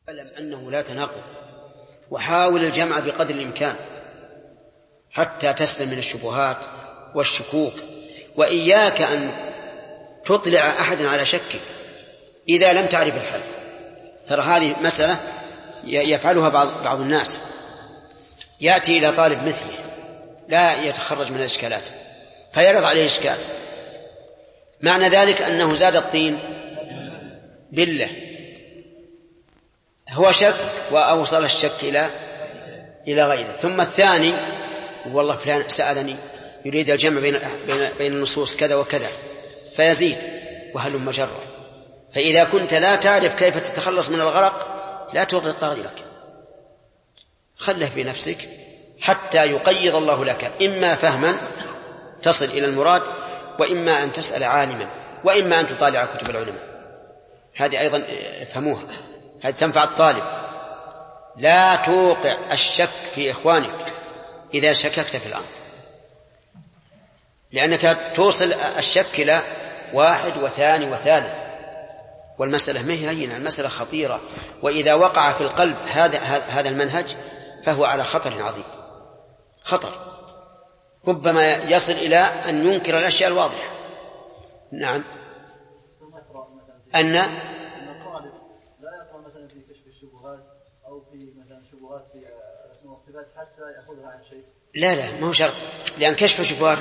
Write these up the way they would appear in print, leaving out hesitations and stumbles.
اعلم أنه لا تناقض، وحاول الجمع بقدر الإمكان حتى تسلم من الشبهات والشكوك، وإياك أن تطلع أحدا على شك إذا لم تعرف الحل. ترى هذه مسألة يفعلها بعض الناس، يأتي إلى طالب مثله لا يتخرج من الإشكالات فيعرض عليه إشكال، معنى ذلك أنه زاد الطين بالله، هو شك وأوصل الشك إلى غيره. ثم الثاني والله فلان سألني يريد الجمع بين النصوص كذا وكذا فيزيد وهلم جرة. فإذا كنت لا تعرف كيف تتخلص من الغرق لا تغرق غيرك، خله في نفسك حتى يقيض الله لك، إما فهما تصل إلى المراد، وإما أن تسأل عالما، وإما أن تطالع كتب العلماء. هذه أيضا افهموها، هذه تنفع الطالب. لا توقع الشك في إخوانك إذا شككت في الأمر، لأنك توصل الشك إلى واحد وثاني وثالث، والمسألة ما هي هينة، المسألة خطيرة. وإذا وقع في القلب هذا المنهج فهو على خطر عظيم، خطر ربما يصل إلى أن ينكر الأشياء الواضحة. نعم، أن الطالب لا يقرأ مثلا في كشف الشبهات أو في مثلا شبهات في الأسماء والصفات حتى يأخذها عن شيء. لا مو شرط، لأن كشف الشبهات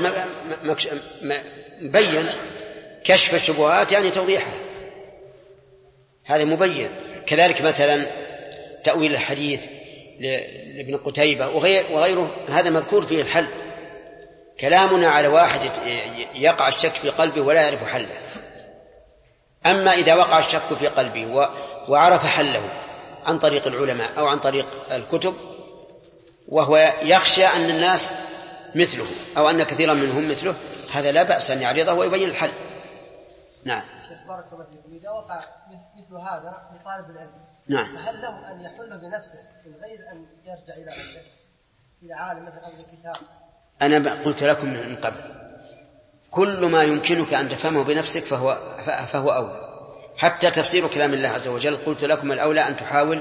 مبين، كشف الشبهات يعني توضيحها، هذا مبين. كذلك مثلا تأويل الحديث لابن قتيبة وغيره، هذا مذكور فيه الحل. كلامنا على واحد يقع الشك في قلبه ولا يعرف حله. أما إذا وقع الشك في قلبه وعرف حله عن طريق العلماء أو عن طريق الكتب، وهو يخشى أن الناس مثله أو أن كثيرا منهم مثله، هذا لا بأس أن يعرضه ويبين الحل. نعم. شيخ بارك الله فيكم، إذا وقع مثل هذا لطالب العلم، نعم، فهل له أن يحل بنفسه من غير أن يرجع إلى عنده إلى عالم مثل أهل الكتاب؟ أنا قلت لكم من قبل، كل ما يمكنك أن تفهمه بنفسك فهو أولى. حتى تفسير كلام الله عز وجل قلت لكم الأولى أن تحاول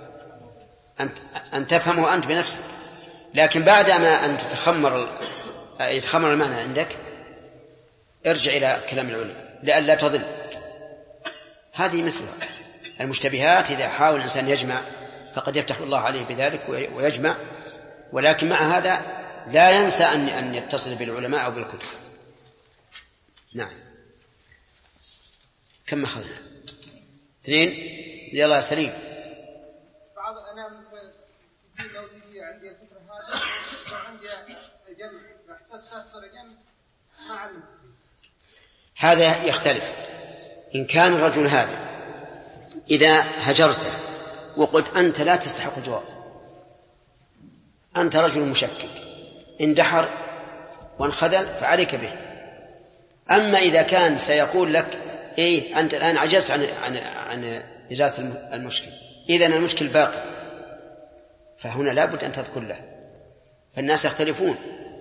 أن تفهمه أنت بنفسك، لكن بعد ما أن يتخمر المعنى عندك ارجع إلى كلام العلماء لئلا تضل. هذه مثلها المشتبهات، إذا حاول الإنسان يجمع فقد يفتح الله عليه بذلك ويجمع، ولكن مع هذا لا ينسى أن يتصل بالعلماء أو بالكتب. نعم. كم أخذنا؟ 2. يلا سليم. بعض أنا لو تجي عندي الفكرة هذا وعندي الجمع إحساس صار جمع ما علمت. هذا يختلف. إن كان الرجل هذا إذا هجرته وقلت أنت لا تستحق الجواب، أنت رجل مشكك، اندحر وانخذل فعليك به. أما إذا كان سيقول لك إيه أنت الآن عجزت عن إزالة المشكل، إذن المشكل باقي، فهنا لابد أن تذكر له. فالناس يختلفون.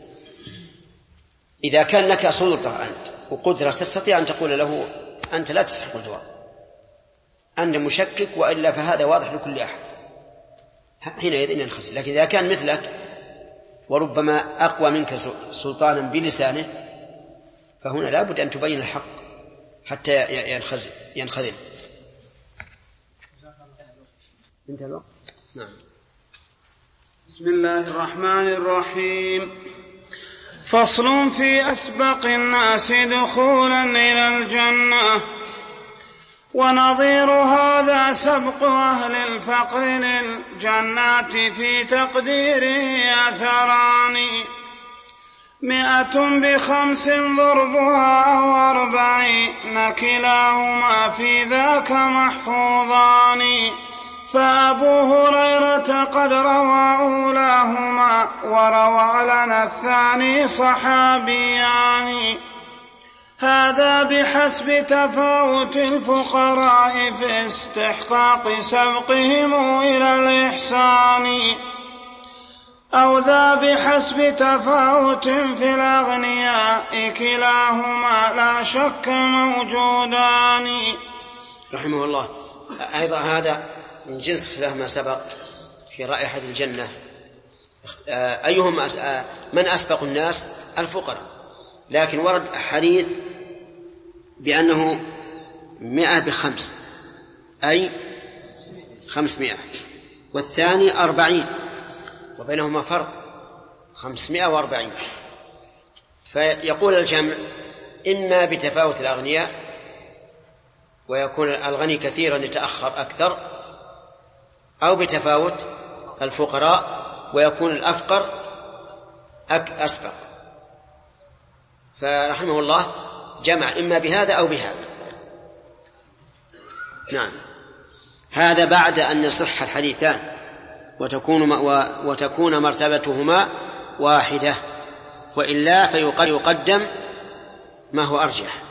إذا كان لك سلطة أنت وقدرة تستطيع أن تقول له أنت لا تستحق الجواب، أنت مشكك، وإلا فهذا واضح لكل أحد، حينئذ ينخزل. لكن إذا كان مثلك وربما أقوى منك سلطانا بلسانه، فهنا لابد أن تبين الحق حتى ينخذل. انتهى الوقت. نعم. بسم الله الرحمن الرحيم. فصل في أسبق الناس دخولا إلى الجنة. ونظير هذا سبق أهل الفقر للجنات في تقديره أثران: 100 ب5 ضربها أو 40، كلاهما في ذاك محفوظان. فأبو هريرة قد روى أولاهما، وروى لنا الثاني صحابيان. هذا بحسب تفاوت الفقراء في استحقاق سبقهم إلى الإحسان، أو ذا بحسب تفاوت في الأغنياء، كلاهما لا شك موجودان. رحمه الله. أيضا هذا من جنس خلاف ما سبق في رائحة الجنة. أيهم من أسبق الناس؟ الفقراء، لكن ورد حديث بأنه 100 ب5 أي 500، والثاني 40 وبينهما فرق 540. فيقول الجمع إما بتفاوت الأغنياء ويكون الغني كثيرا يتأخر أكثر، أو بتفاوت الفقراء ويكون الأفقر أسبق. فرحمه الله جمع إما بهذا أو بهذا. نعم، هذا بعد أن يصح الحديثان وتكون مرتبتهما واحدة، وإلا فيقدم ما هو أرجح.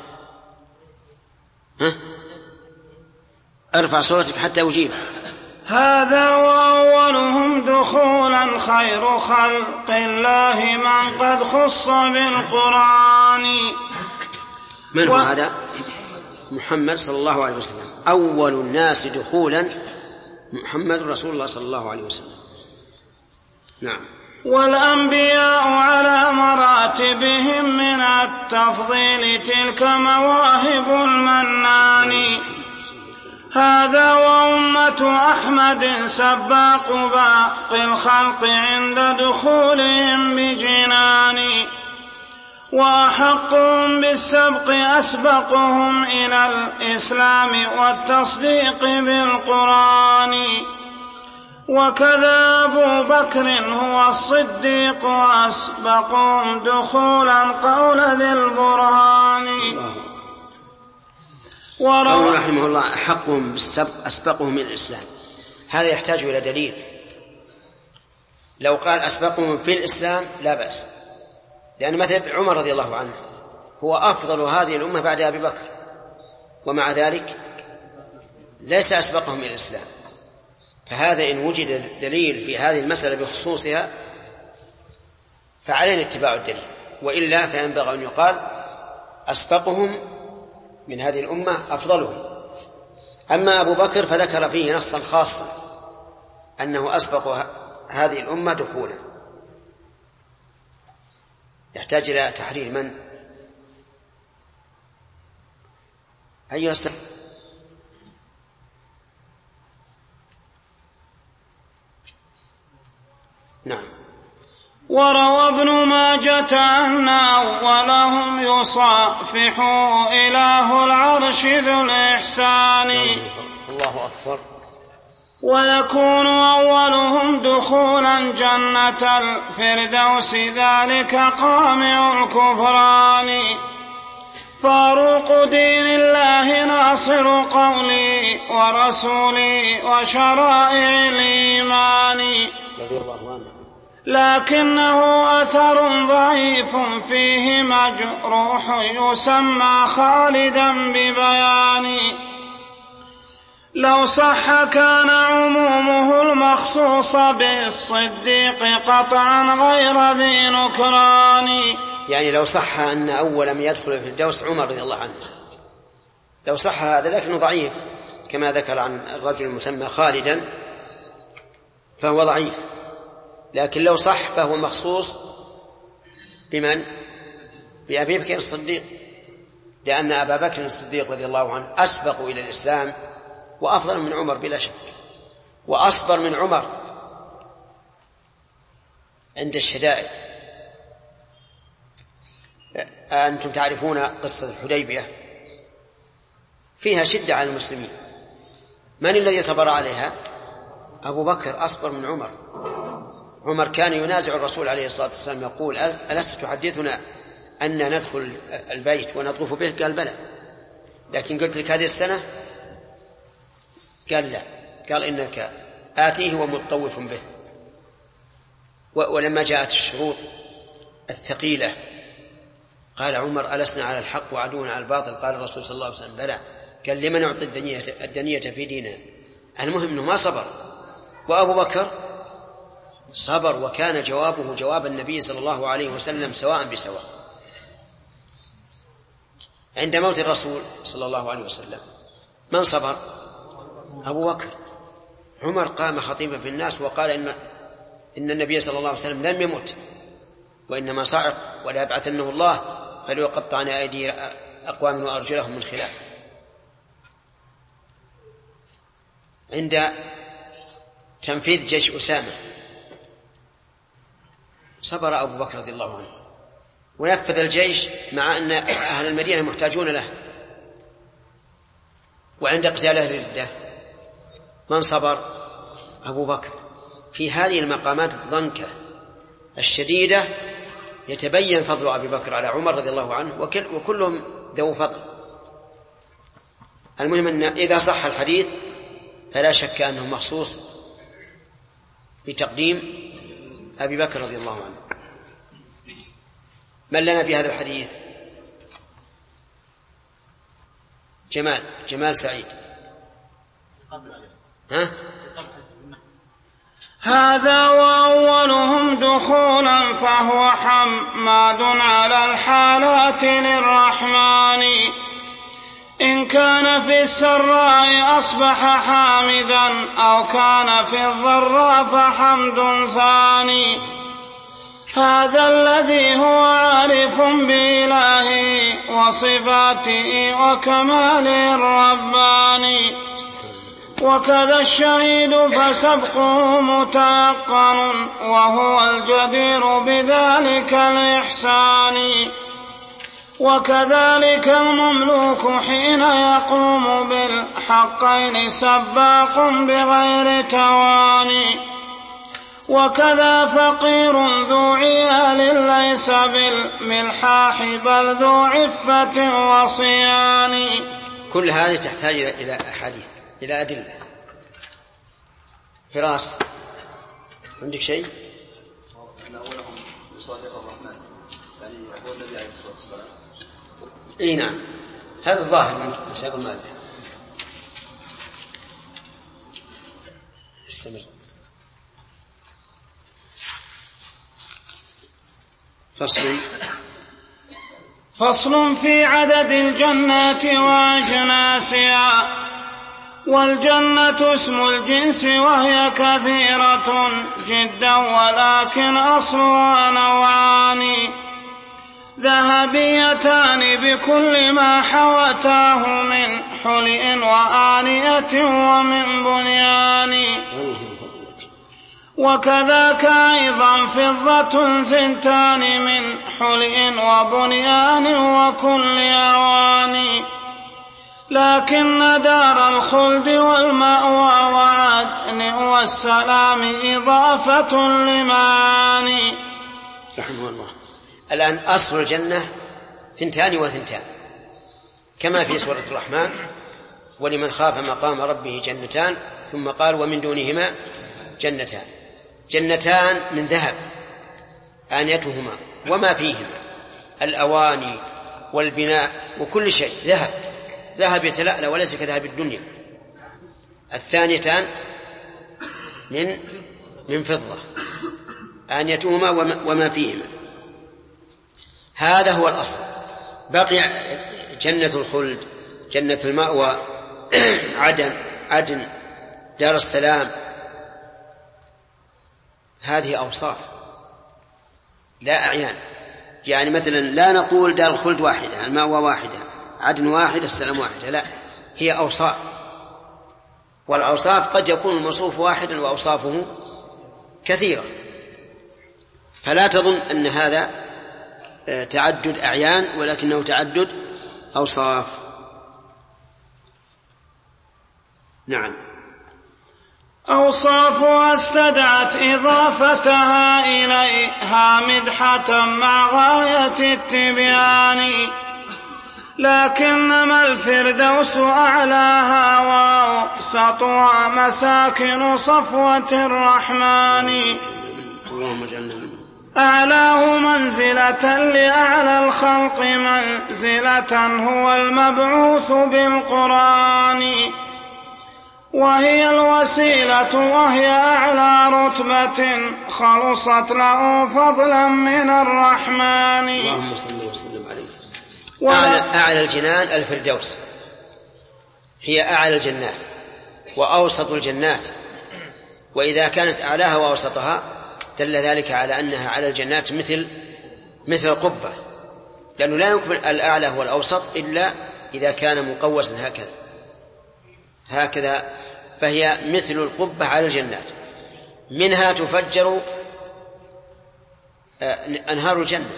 ارفع صوتك حتى أجيب. هذا وأولهم دخولا خير خلق الله من قد خص بالقرآن. من هو هذا؟ محمد صلى الله عليه وسلم. أول الناس دخولا محمد رسول الله صلى الله عليه وسلم. نعم. والأنبياء على مراتبهم من التفضيل تلك مواهب المنان. هذا وأمة أحمد سباق باقي الخلق عند دخولهم بجنان. وأحقهم بالسبق أسبقهم إلى الإسلام والتصديق بالقرآن. وكذا أبو بكر هو الصديق أسبقهم دخولا قول ذي البرهان. قول رحمه الله أحقهم بالسبق أسبقهم إلى الإسلام، هذا يحتاج إلى دليل. لو قال أسبقهم في الإسلام لا بأس، لأن مثل عمر رضي الله عنه هو أفضل هذه الأمة بعد أبي بكر، ومع ذلك ليس أسبقهم إلى الإسلام. فهذا إن وجد دليل في هذه المسألة بخصوصها فعلينا اتباع الدليل، وإلا فينبغي أن يقال أسبقهم من هذه الأمة أفضلهم. أما أبو بكر فذكر فيه نصا خاصا أنه أسبق هذه الأمة دخولا. يحتاج إلى تحرير من؟ أيها السلام. نعم. وروى ابن ماجة أن أولهم يصافحوا إله العرش ذو الإحسان. الله أكبر. ويكون أولهم دخولا جنة الفردوس ذلك قامع الكفران. فاروق دين الله ناصر قولي ورسولي وشرائع الإيمان. لكنه أثر ضعيف فيه مجروح يسمى خالدا ببيان. لو صح كان عمومه المخصوص بالصديق قطعا غير ذي نكران. يعني لو صح أن أول من يدخل في الدوس عمر رضي الله عنه، لو صح هذا، لكنه ضعيف كما ذكر عن الرجل المسمى خالدا فهو ضعيف. لكن لو صح فهو مخصوص بمن؟ بأبي بكر الصديق، لأن أبا بكر الصديق رضي الله عنه أسبق إلى الإسلام وأفضل من عمر بلا شك، وأصبر من عمر عند الشدائد. أنتم تعرفون قصة الحديبية فيها شدة على المسلمين، من الذي صبر عليها؟ أبو بكر أصبر من عمر. عمر كان ينازع الرسول عليه الصلاة والسلام يقول ألست تحدثنا أن ندخل البيت ونطوف به؟ قال بلى، لكن قلت لك هذه السنة؟ قال لا، قال إنك آتيه ومطوف به. ولما جاءت الشروط الثقيلة قال عمر ألسنا على الحق وعدونا على الباطل؟ قال الرسول صلى الله عليه وسلم بلى. قال لمن نعطي الدنية في ديننا؟ المهم أنه ما صبر. وأبو بكر صبر، وكان جوابه جواب النبي صلى الله عليه وسلم سواء بسواء. عند موت الرسول صلى الله عليه وسلم من صبر؟ أبو بكر. عمر قام خطيبا في الناس وقال إن النبي صلى الله عليه وسلم لم يمت وإنما صعق ولا يبعثنه الله فليقطعن أيدي أقوام وأرجلهم من خلاف. عند تنفيذ جيش أسامة صبر أبو بكر رضي الله عنه ونفذ الجيش مع أن أهل المدينة محتاجون له. وعند قتال أهل الردة من صبر؟ أبو بكر. في هذه المقامات الضنكة الشديدة يتبين فضل أبي بكر على عمر رضي الله عنه، وكلهم ذو فضل. المهم أن إذا صح الحديث فلا شك أنه مخصوص بتقديم أبي بكر رضي الله عنه. من لنا بهذا الحديث؟ جمال سعيد. هذا وأولهم دخولا فهو حماد على الحالات للرحمن. إن كان في السراء أصبح حامدا أو كان في الضراء فحمد ثاني. هذا الذي هو عارف بإلهه وصفاته وكماله الرباني. وكذا الشهيد فسبقه متيقن وهو الجدير بذلك الإحسان. وكذلك المملوك حين يقوم بالحقين سباق بغير تواني. وكذا فقير ذو عيال ليس بالملحاح بل ذو عفة وصيان. كل هذه تحتاج إلى أحاديث، إلى أدلة. فراس عندك شيء؟ أولهم يصادق الرحمن، يعني هو النبي عليه الصلاة والسلام. إيه نعم، هذا الظاهر من مسائل المادة. استمر. فصل في عدد الجنات وأجناسها. والجنة اسم الجنس وهي كثيرة جدا ولكن أصلها نوعان. ذهبيتان بكل ما حوتاه من حلئ وآنية ومن بنيان. وكذاك أيضا فضة ثنتان من حلئ وبنيان وكل أواني. لكن دار الخلد والمأوى وعدن والسلام إضافة لمعاني. رحمه الله. الآن أصل الجنة 2 و2 كما في سورة الرحمن: ولمن خاف مقام ربه جنتان، ثم قال: ومن دونهما جنتان. جنتان من ذهب آنيتهما وما فيهما، الأواني والبناء وكل شيء ذهب يتلألأ وليس كذهب الدنيا. الثانيتان من فضة آنيتهما وما فيهما. هذا هو الأصل. بقي جنة الخلد، جنة المأوى، عدن، دار السلام. هذه أوصاف لا أعيان. يعني مثلا لا نقول دار الخلد واحدة، المأوى واحدة، عدن واحد، السلام واحدة، لا، هي أوصاف. والأوصاف قد يكون الموصوف واحدا وأوصافه كثيرة. فلا تظن أن هذا تعدد أعيان، ولكنه تعدد أوصاف. نعم. أوصافها استدعت إضافتها إليها مدحة مع غاية التبيان. لكنما الفردوس أعلاها وأوسطها مساكن صفوة الرحمن. أعلاه منزلة لأعلى الخلق منزلة هو المبعوث بالقرآن. وهي الوسيلة وهي أعلى رتبة خلصت له فضلا من الرحمن. اللهم صل وسلم عليه. أعلى الجنان الفردوس، هي أعلى الجنات وأوسط الجنات وإذا كانت أعلاها وأوسطها دل ذلك على أنها على الجنات مثل القبة، لأنه لا يمكن الأعلى والأوسط إلا إذا كان مقوسا هكذا، فهي مثل القبة على الجنات، منها تفجر أنهار الجنة،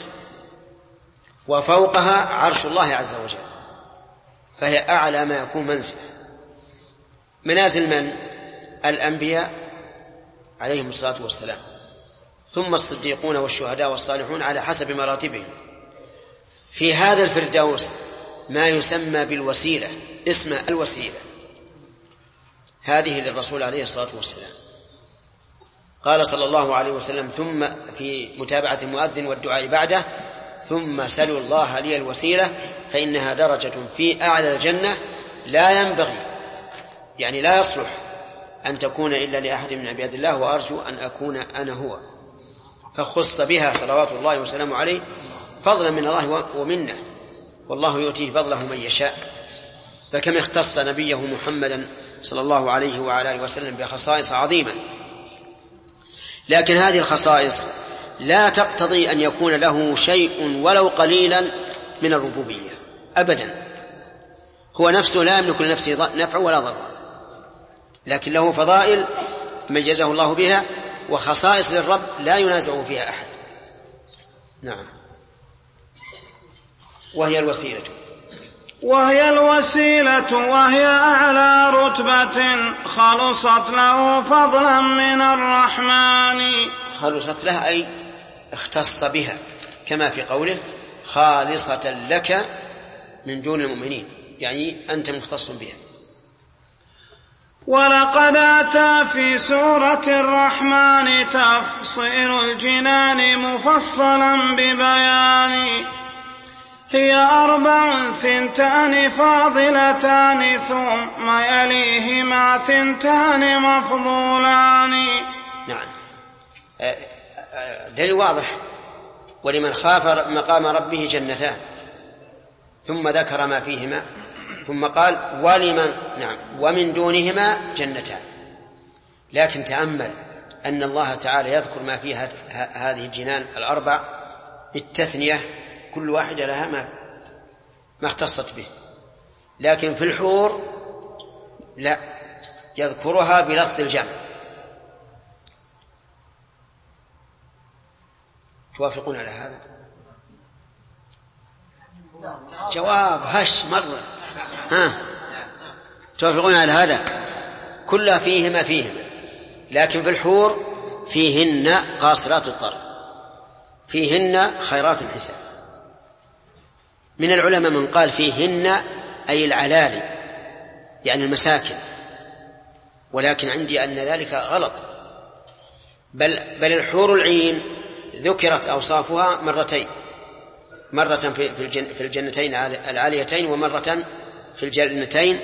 وفوقها عرش الله عز وجل، فهي أعلى ما يكون منزل. منازل من؟ الأنبياء عليهم الصلاة والسلام، ثم الصديقون والشهداء والصالحون على حسب مراتبهم. في هذا الفردوس ما يسمى بالوسيلة، اسم الوسيلة، هذه للرسول عليه الصلاة والسلام. قال صلى الله عليه وسلم ثم في متابعة المؤذن والدعاء بعده: ثم سلوا الله لي الوسيلة فإنها درجة في أعلى الجنة لا ينبغي، يعني لا يصلح أن تكون إلا لأحد من عباد الله، وأرجو أن أكون أنا هو. فخص بها صلوات الله وسلامه عليه فضلا من الله ومنه، والله يؤتيه فضله من يشاء. فكم اختص نبيه محمدا صلى الله عليه وعلى آله وسلم بخصائص عظيمة، لكن هذه الخصائص لا تقتضي أن يكون له شيء ولو قليلا من الربوبية أبدا. هو نفسه لا يملك لنفسه نفع ولا ضر، لكن له فضائل ميزه الله بها، وخصائص للرب لا ينازع فيها أحد. نعم. وهي الوسيلة وهي أعلى رتبة خلصت له فضلا من الرحمن. خلصت له أي اختص بها، كما في قوله: خالصة لك من دون المؤمنين، يعني أنت مختص بها. ولقد أتى في سورة الرحمن تفصيل الجنان مفصلا ببيان. هي 4 2 فاضلتان ثم يليهما 2 مفضولان. نعم، دليل واضح. ولمن خاف مقام ربه جنتان، ثم ذكر ما فيهما، ثم قال ومن دونهما جنتان. لكن تأمل أن الله تعالى يذكر ما فيها هذه الجنان 4 بالتثنية، كل واحدة لها ما اختصت به، لكن في الحور لا، يذكرها بلفظ الجمع. توافقون على هذا؟ جواب هش مرة. توافقون على هذا؟ كلها فيهما، لكن في الحور فيهن قاصرات الطرف، فيهن خيرات الحسان. من العلماء من قال فيهن أي العلالي، يعني المساكن، ولكن عندي أن ذلك غلط، بل الحور العين ذكرت أوصافها مرة في الجنتين العاليتين، ومرة في الجنتين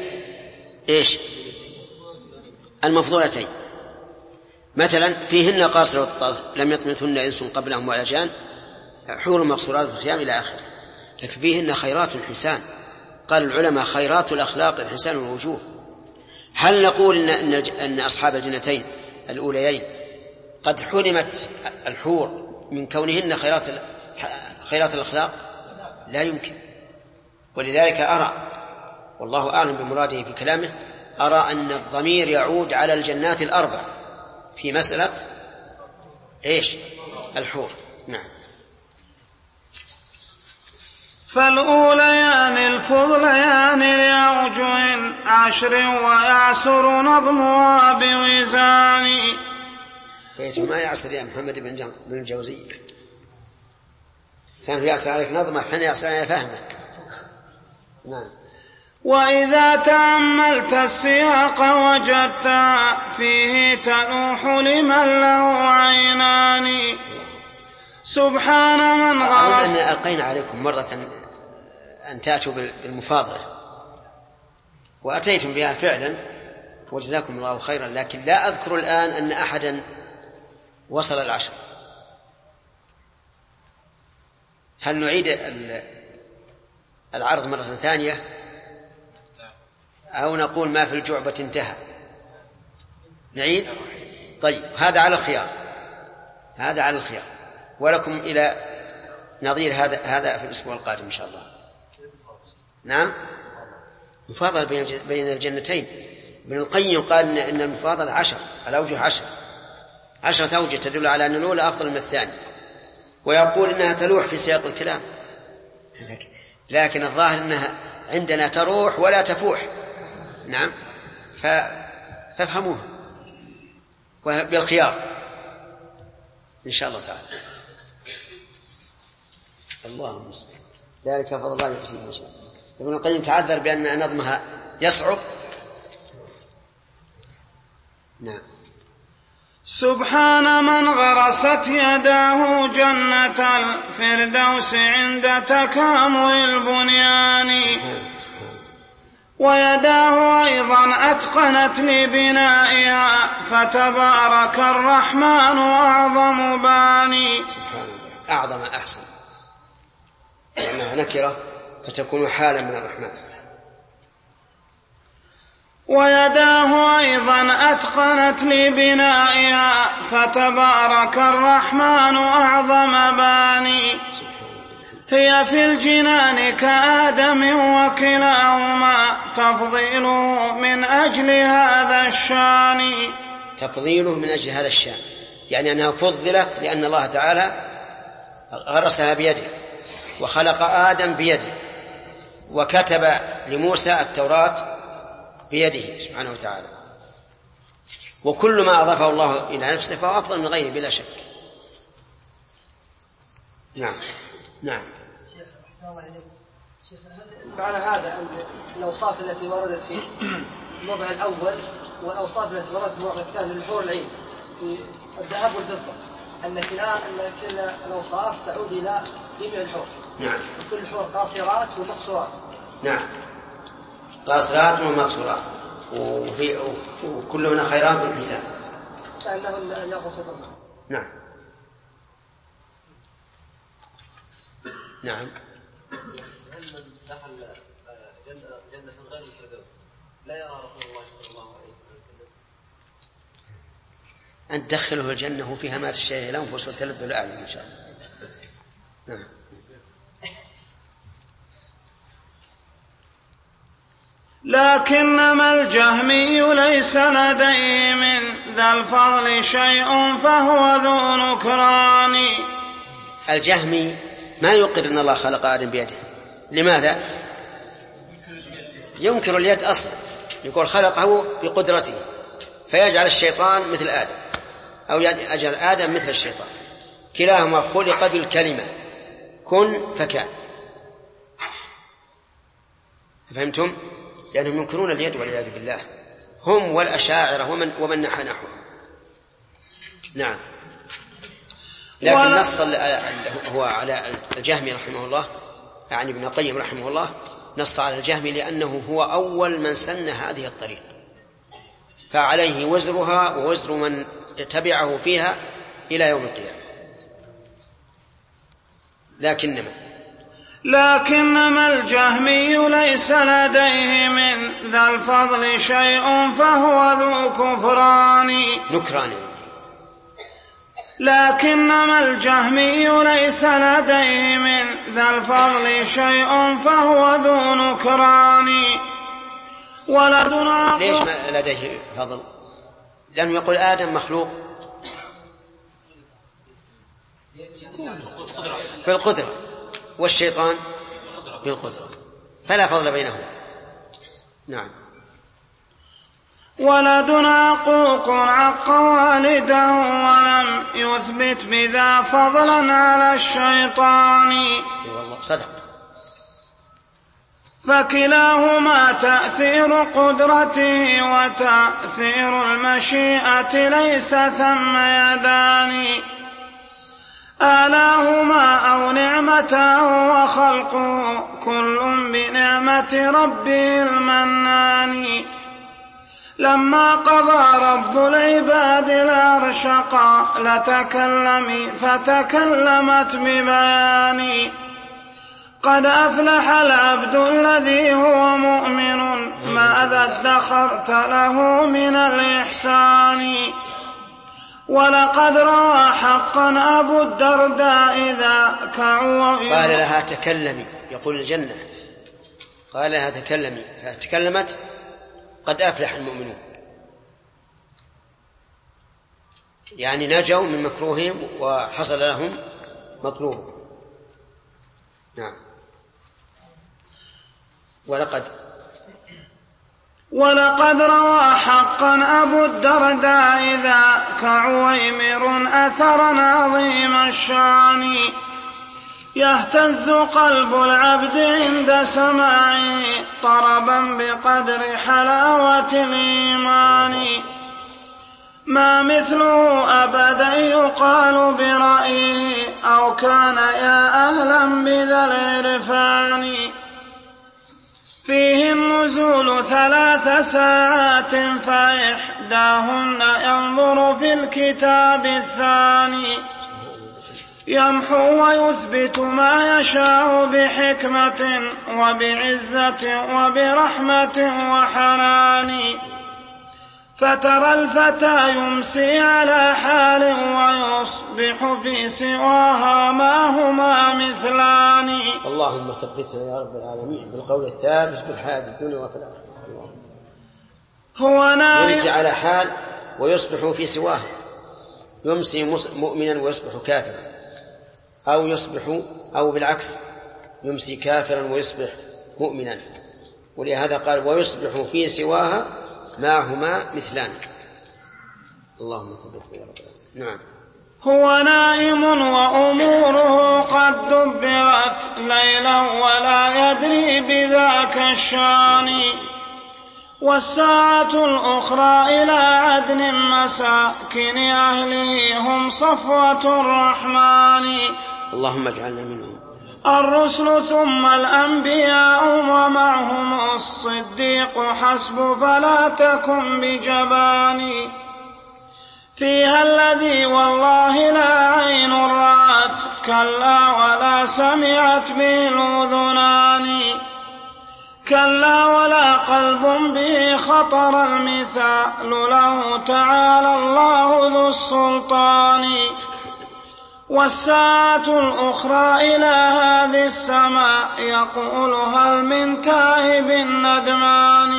المفضولتين. مثلا فيهن قاصرة الطرف لم يطمثهن إنس قبلهم ولا جان، حور مقصورات في الخيام إلى آخره. لكن فيهن خيرات الحسان. قال العلماء: خيرات الأخلاق الحسان والوجوه. هل نقول أن أصحاب الجنتين الأوليين قد حرمت الحور من كونهن خيرات الأخلاق؟ لا يمكن. ولذلك أرى، والله أعلم بمراده في كلامه، أرى أن الضمير يعود على الجنات 4 في مسألة الحور. نعم. فالأوليان الفضليان لأوجه 10 ويعسر نظمها بوزان. ما يعسر يا محمد بن الجوزي، سنف يعسر عليك نظمه حين يعسر عليك فهمه. نعم. وإذا تأملت السياق وجدت فيه تنوح لمن له عينان. سبحان من غرس. أظن أن ألقينا عليكم مرة أن تأتوا بالمفاضلة، وأتيتم بها فعلا وجزاكم الله خيرا، لكن لا أذكر الآن أن أحدا وصل 10. هل نعيد العرض مرة ثانية أو نقول ما في الجعبة انتهى؟ نعيد؟ طيب هذا على الخيار، هذا على الخيار، ولكم إلى نظير هذا في الأسبوع القادم إن شاء الله. نعم، مفاضلة بين الجنتين. ابن القيم قال إن المفاضلة 10 على أوجه 10 أوجه تدل على أن الأولى أفضل من الثاني، ويقول إنها تلوح في سياق الكلام، لكن الظاهر أنها عندنا تروح ولا تفوح. نعم، فافهموها بالخيار إن شاء الله تعالى. اللهم صل. ذلك فضل الله يحسن ما شاء. ابن القيم تعذر بأن نظمها يصعب. نعم. سبحان من غرست يداه جنة الفردوس عند تكامل البنيان، ويداه أيضا أتقنت لبنائها، فتبارك الرحمن أعظم باني. سبحان الله، أعظم أحسن، لأنها نكرة فتكون حالا من الرحمن. ويداه أيضا أتقنت لبنائها، فتبارك الرحمن أعظم باني. هي في الجنان كآدم وكلاهما تفضيله من أجل هذا الشان. تفضيله من أجل هذا الشان، يعني أنها فضلت لأن الله تعالى غرسها بيده، وخلق آدم بيده، وكتب لموسى التوراة بيده سبحانه وتعالى، وكل ما أضافه الله إلى نفسه فهو أفضل من غيره بلا شك. نعم. نعم. شيخ أحسن الله إليك. شيخ معنى هذا أن الأوصاف التي وردت في الموضع الأول والأوصاف التي وردت في الموضع الثاني للحور العين في الذهب والفضة، أن كل الأوصاف تعود إلى جميع الحور. نعم. كل الحور قاصرات ومقصورات. نعم، قاصرات ومقصورات، وكلهن خيرات الحسان. فأنهن يقصرن. نعم. نعم. هل من دخل جنة غير الفردوس لا يرى رسول الله صلى الله عليه وسلم؟ أن تدخله الجنة وفيها ما تشتهي الأنفس وتلذ الأعين إن شاء الله. نعم. لكنما الجهمي ليس لديه من ذا الفضل شيء فهو ذو نكران. الجهمي ما يقر أن الله خلق آدم بيده. لماذا؟ ينكر اليد أصلا، يقول خلقه بقدرته، فيجعل الشيطان مثل آدم أو يجعل آدم مثل الشيطان، كلاهما خلق بالكلمة كن فكان. فهمتم؟ لأنهم ينكرون اليد والعياذ بالله، هم والأشاعرة ومن نحى نحوهم. نعم. لكن نص هو على الجهمي رحمه الله، يعني ابن القيم رحمه الله نص على الجهمي لأنه هو أول من سن هذه الطريق، فعليه وزرها ووزر من تبعه فيها إلى يوم القيامة. لكنما الجهمي ليس لديه من ذا الفضل شيء فهو ذو نكران. لكنما الجهمي ليس لديه من ذا الفضل شيء فهو ذو نكران. ليش ما لديه فضل؟ لأنه يقول آدم مخلوق بالقدرة والشيطان بالقدرة، فلا فضل بينهما. نعم. ولد عقوق عق والده ولم يثبت بذا فضلا على الشيطان. والله صدق. فكلاهما تأثير قدرته وتأثير المشيئة، ليس ثم يدان. آلاهما أو نعمته وخلقه كل بنعمة ربه المنان. لما قضى رب العباد العرش قال تكلمي فتكلمت ببيان. قد أفلح العبد الذي هو مؤمن ماذا ادخرت له من الإحسان. ولقد روى حقا أبو الدرداء إذا كعوا قال لها تكلمي، يقول الجنة قال لها تكلمي فتكلمت قد أفلح المؤمنون، يعني نجوا من مكروههم وحصل لهم مطلوب. نعم. ولقد روى حقا أبو الدرداء إذا كعويمر أثرا عظيم الشان يهتز قلب العبد عند سماعه طربا بقدر حلاوة الإيمان ما مثله أبدا يقال برأيه أو كان يا أهلا بذا العرفان فيه النزول 3 ساعات فإحداهن ينظر في الكتاب الثاني يمحو ويثبت ما يشاء بحكمة وبعزة وبرحمة وحنان فترى الفتى يمسي على حال ويصبح في سواها ما هما مثلان. اللهم ثبتنا يا رب العالمين بالقول الثابت في الحياة الدنيا وفي الآخرة. هو يمسي على حال ويصبح في سواها، يمسي مؤمنا ويصبح كافرا، أو بالعكس يمسي كافرا ويصبح مؤمنا، ولهذا قال ويصبح في سواها ما هما مثلان. اللهم ثبتنا يا رب العالمين. نعم. هو نائم وأموره قد دبرت ليلا ولا يدري بذاك الشان والساعة الأخرى إلى عدن مساكن أهله هم صفوة الرحمن. اللهم اجعلنا منهم. الرسل ثم الأنبياء ومعهم الصديق حسب فلا تكن بجبان فيها الذي والله لا عين رأت كلا ولا سمعت به الأذنان كلا ولا قلب به خطر المثال له تعالى الله ذو السلطان والساعة الأخرى إلى هذه السماء يقول هل من تائب ندمان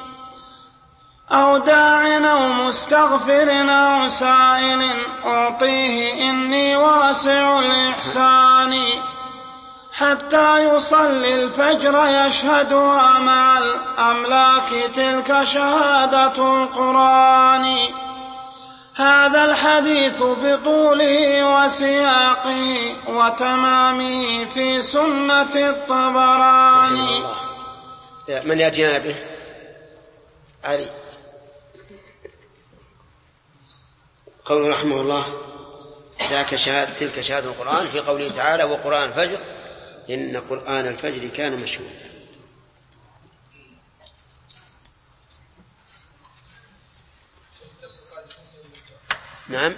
أو داع أو مستغفر أو سائل أعطيه إني واسع الإحسان حتى يصلي الفجر يشهدها مع الأملاك تلك شهادة القرآن. هذا الحديث بطوله وسياقه وتمامه في سنة الطبراني. من يأتينا به؟ علي. قوله رحمه الله تلك شهادة القرآن في قوله تعالى وقرآن الفجر إن قرآن الفجر كان مشهودا. نعم.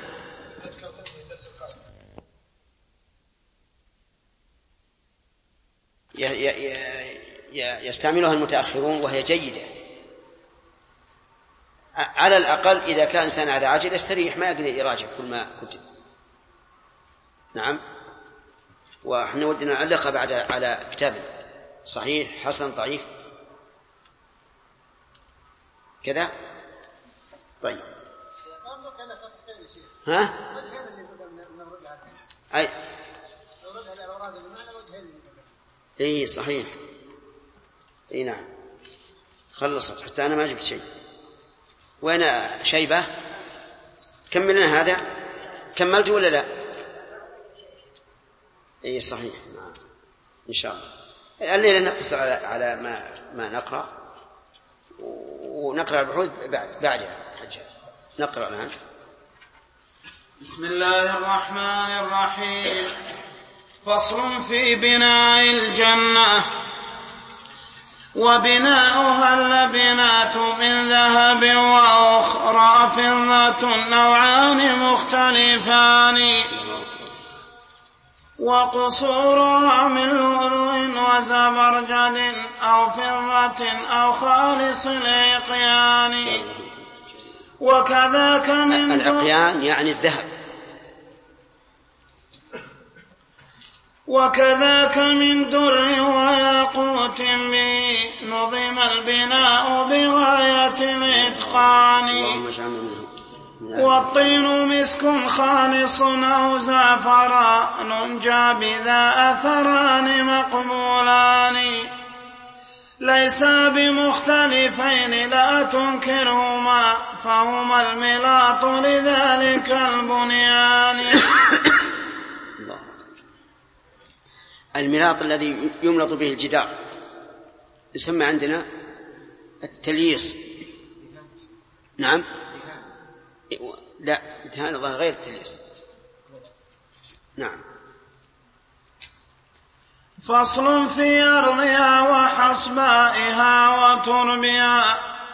يستعملها المتأخرون وهي جيدة على الأقل إذا كان إنسان على عجل يستريح ما يقدر يراجع كل ما كتب. نعم. وإحنا ودنا نعلقها بعد على كتاب صحيح حسن ضعيف كذا. طيب ها أي إيه صحيح إيه نعم خلصت حتى أنا ما جبت شيء. وين شيبة؟ كمل لنا هذا. كملت ولا لا؟ إيه صحيح نعم إن شاء الله. الليلة نقص على ما نقرأ ونقرأ البحوث بعدها. نقرأ الآن. بسم الله الرحمن الرحيم. فصل في بناء الجنة. وبناؤها اللبنات من ذهب وأخرى فضة نوعان مختلفان وقصورها من لؤلؤ وزبرجد أو فضة أو خالص العقيان وكذاك من العقيان يعني الذهب. وكذاك من در وياقوت به نظم البناء بغاية الإتقان. والطين مسك خالص أو زعفران جاء بذا أثران مقبولان ليس بمختلفين لا تنكرهما فهما الملاط لذلك البنيان. الملاط الذي يملط به الجدار يسمى عندنا التلييص. نعم، لا هذا غير التلييص. نعم. فصل في أرضها وحصبائها وتربها.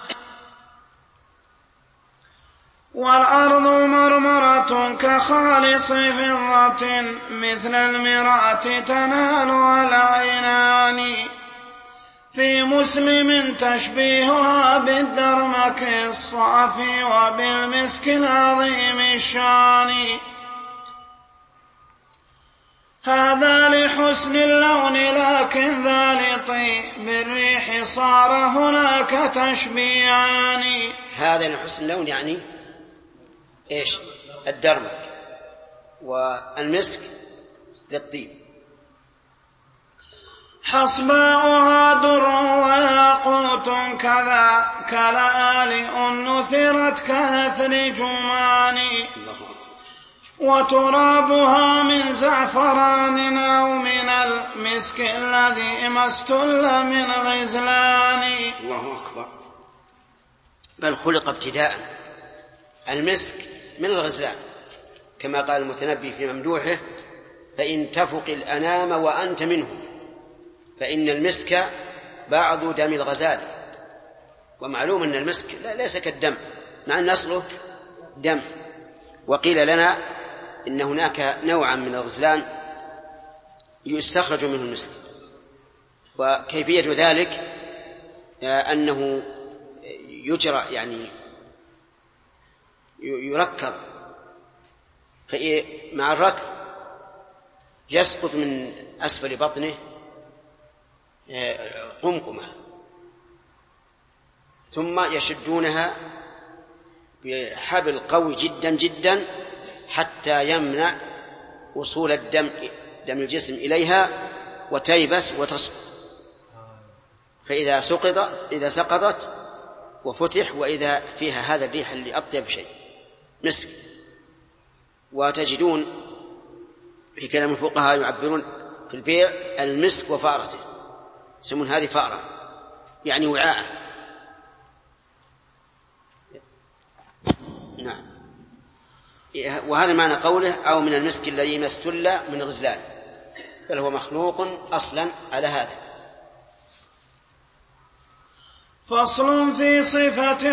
والأرض مرمرة كخالص فضة مثل المراة تنالها العينان. في مسلم تشبيهها بالدرمك الصافي وبالمسك العظيم الشان. هذا لحسن اللون لكن ذا لطيب الريح صار هناك تشبيهان. هذا لحسن اللون يعني إيش؟ الدرمك، والمسك للطيب. حصباؤها در وياقوت كذا كلآلئ نثرت كنثر جمان. وترابها من زعفران أو من المسك الذي ما استل من غزلان. الله أكبر. بل خلق ابتداء المسك من الغزلان كما قال المتنبي في ممدوحه: فإن تفق الأنام وأنت منه فإن المسك بعض دم الغزال. ومعلوم أن المسك ليس كالدم مع أن أصله دم. وقيل لنا إن هناك نوعا من الغزلان يستخرج منه المسك، وكيفية ذلك أنه يجرى يعني يركض مع الركض يسقط من أسفل بطنه قمقمة ثم يشدونها بحبل قوي جدا جدا حتى يمنع وصول دم الجسم إليها وتيبس وتسقط. فإذا سقطت وفتح وإذا فيها هذا الريح اللي أطيب شيء مسك. وتجدون في كلام الفقهاء يعبرون في البيع المسك وفارته، يسمون هذه فارة يعني وعاء. نعم. وهذا معنى قوله أو من المسك الذي ما استل من غزلان، بل هو مخلوق أصلا على هذا. فصل في صفة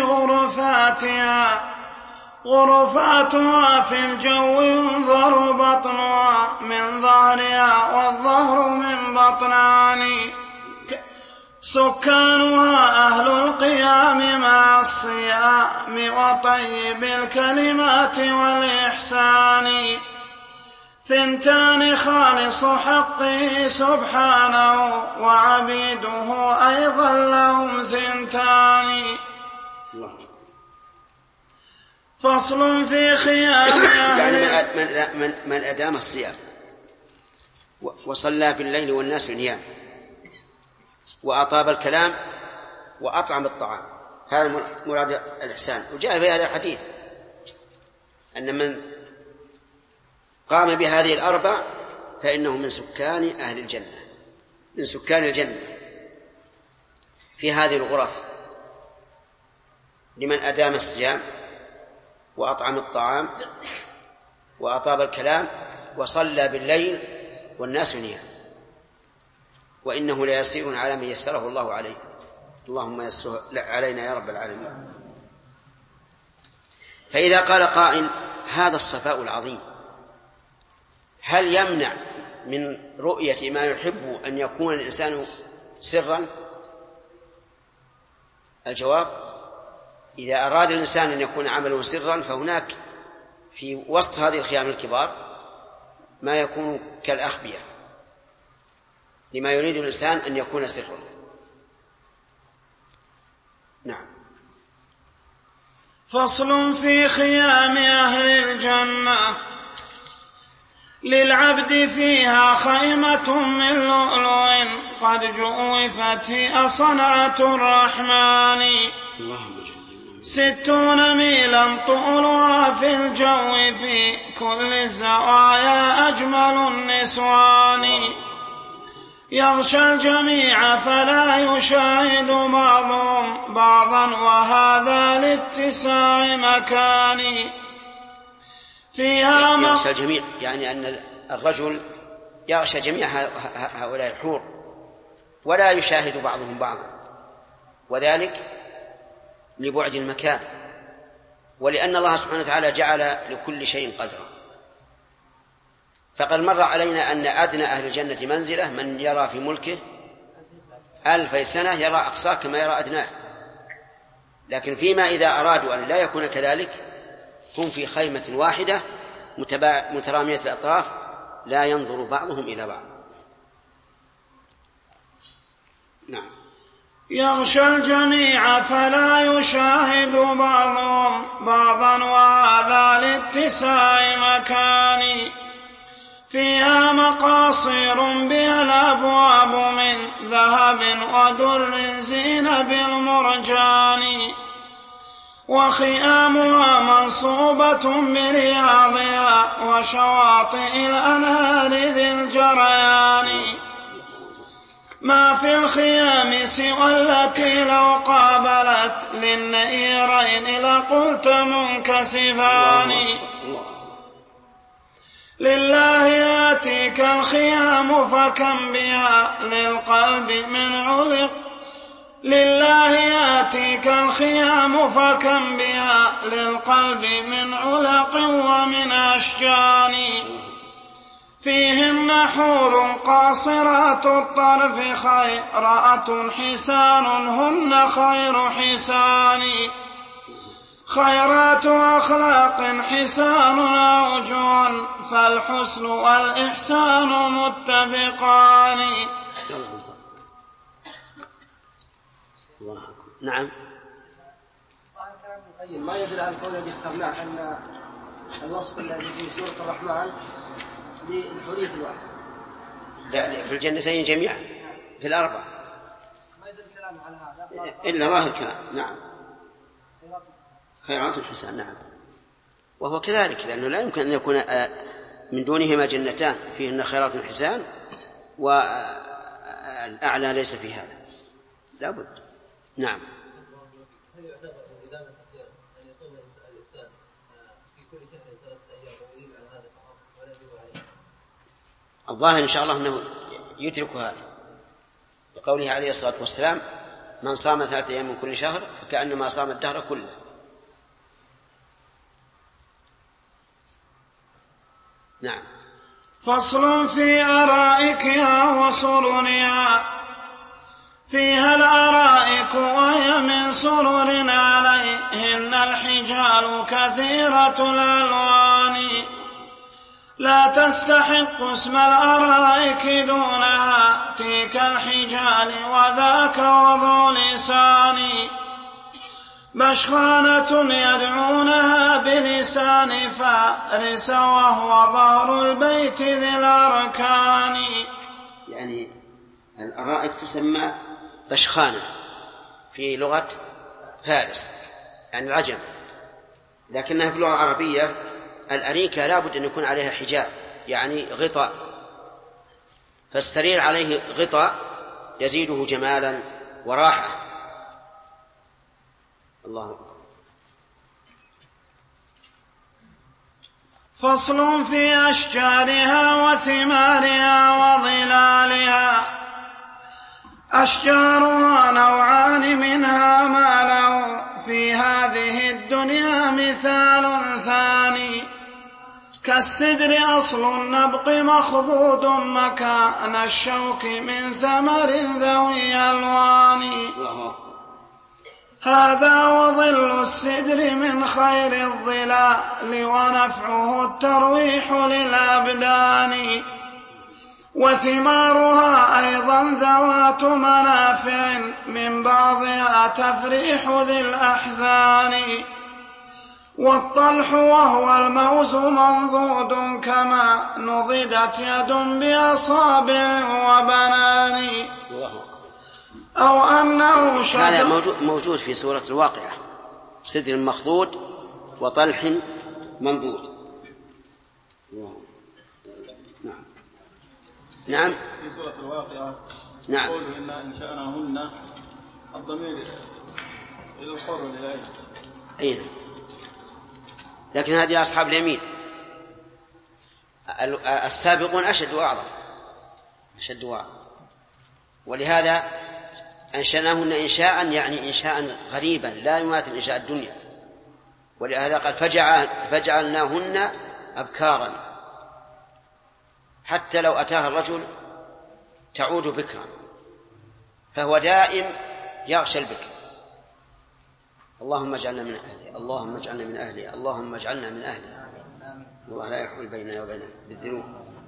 غرفاتها في الجو ينظر بطنها من ظهرها والظهر من بطنان. سكانها أهل القيام مع الصيام وطيب الكلمات والإحسان. ثنتان خالص حقه سبحانه وعبيده أيضا لهم ثنتان. فصل في خيام من أدام الصيام وصلى في الليل والناس نيام وأطاب الكلام وأطعم الطعام، هذا مراد الإحسان. وجاء في هذا الحديث أن من قام بهذه الأربع فإنه من سكان أهل الجنة، من سكان الجنة في هذه الغرف، لمن أدام الصيام وأطعم الطعام وأطاب الكلام وصلى بالليل والناس نيام. وإنه ليسير على من يسره الله عليه، اللهم يسره علينا يا رب العالمين. فإذا قال قائل هذا الصفاء العظيم هل يمنع من رؤية ما يحب أن يكون الإنسان سرا؟ الجواب إذا أراد الإنسان أن يكون عمله سرا فهناك في وسط هذه الخيام الكبار ما يكون كالأخبية لما يريد الإنسان أن يكون سرا. نعم. فصل في خيام أهل الجنة. للعبد فيها خيمة من لؤلؤ قد جؤفت هي صنعة الرحمن 60 ميلا طولها في الجو في كل الزوايا أجمل النسوان يغشى الجميع فلا يشاهد بعضهم بعضا وهذا لاتساع مكان فيها يغشى الجميع يعني أن الرجل يغشى جميع هؤلاء الحور ولا يشاهد بعضهم بعضا وذلك لبعد المكان ولأن الله سبحانه وتعالى جعل لكل شيء قدرا. فقد مر علينا أن أدنى أهل الجنة منزلة من يرى في ملكه 1000 سنة يرى أقصاه كما يرى أدناه. لكن فيما إذا أرادوا أن لا يكون كذلك هم في خيمة واحدة مترامية الأطراف لا ينظر بعضهم إلى بعض. نعم. يغشى الجميع فلا يشاهد بعضهم بعضا وهذا لاتساع مكان فيها مقاصير بها الأبواب من ذهب ودر زين بالمرجان وخيامها منصوبة برياضها وشواطئ الأنهار ذي الجريان ما في الخيام سوى التي لو قابلت للنيرين لقلت منكسفان لله ياتيك الخيام فكم بها للقلب من علق لله ياتيك الخيام فكم بها للقلب من علق ومن أشجان فيهن حور قاصرات الطرف خيرات حسان هن خير حسان خيرات أخلاق حسان أوجه فالحسن والإحسان متفقان. نعم. ظاهر كلام ابن القيم ما يدل على القول الذي اخترناه أن الوصف الذي في سورة الرحمن للحورية الواحد. لا في الجنتين جميعا في الأربع ما يدل كلامه على هذا إلا ظاهر الكلام. نعم خيرات الحسان. نعم وهو كذلك لأنه لا يمكن أن يكون من دونهما جنتان فيهن خيرات الحسان والأعلى ليس في هذا لا بد. نعم. هل يعتبر إدامة الصيام أن يصوم الإنسان في كل شهر 3 أيام ويجيب عن هذا فقط ولا يجب عليه؟ الظاهر إن شاء الله أنه يترك هذا بقوله عليه الصلاة والسلام من صام 3 أيام من كل شهر فكأنما صام الدهر كله. نعم. فصل في أرائكها وسررها فيها الأرائك وهي من سرر عليهن الحجال كثيرة الألوان لا تستحق اسم الأرائك دونها تلك الحجال وذاك وضع لسان بشخانة يدعونها بلسان فارس وهو ظهر البيت ذي الأركان. يعني الأرائك تسمى بشخانة في لغة فارس يعني العجم لكنها في اللغة العربية الأريكة لا بد أن يكون عليها حجاب يعني غطاء فالسرير عليه غطاء يزيده جمالا وراحة. الله أكبر. فصل في أشجارها وثمارها وظلالها أشجارها نوعان منها ما له في هذه الدنيا مثال ثاني كالسدر أصل النبق مخضود مكان الشوك من ثمر ذوي ألوان هذا وظل السدر من خير الظلال ونفعه الترويح للأبدان وثمارها أيضا ذوات منافع من بعضها تفريح ذي الأحزان والطلح وهو الموز منضود كما نضدت يد بأصابع وبنان أو أنه هذا موجود في سورة الواقعة سدر مخضود وطلح منضود. نعم في سورة الواقعة نعم قوله إنا إنشأناهن الضمير إلى الحر والعين. أين لكن هذه أصحاب اليمين السابقون أشد وأعظم ولهذا أنشأناهن إنشاء يعني إنشاء غريبا لا يماثل إنشاء الدنيا ولهذا قال فجعلناهن أبكارا حتى لو أتاها الرجل تعود بكرا فهو دائم يغشى البكر اللهم اجعلنا من أهله اللهم اجعلنا من أهله اللهم اجعلنا من أهله الله لا يحول بيننا وبينه بالذنوب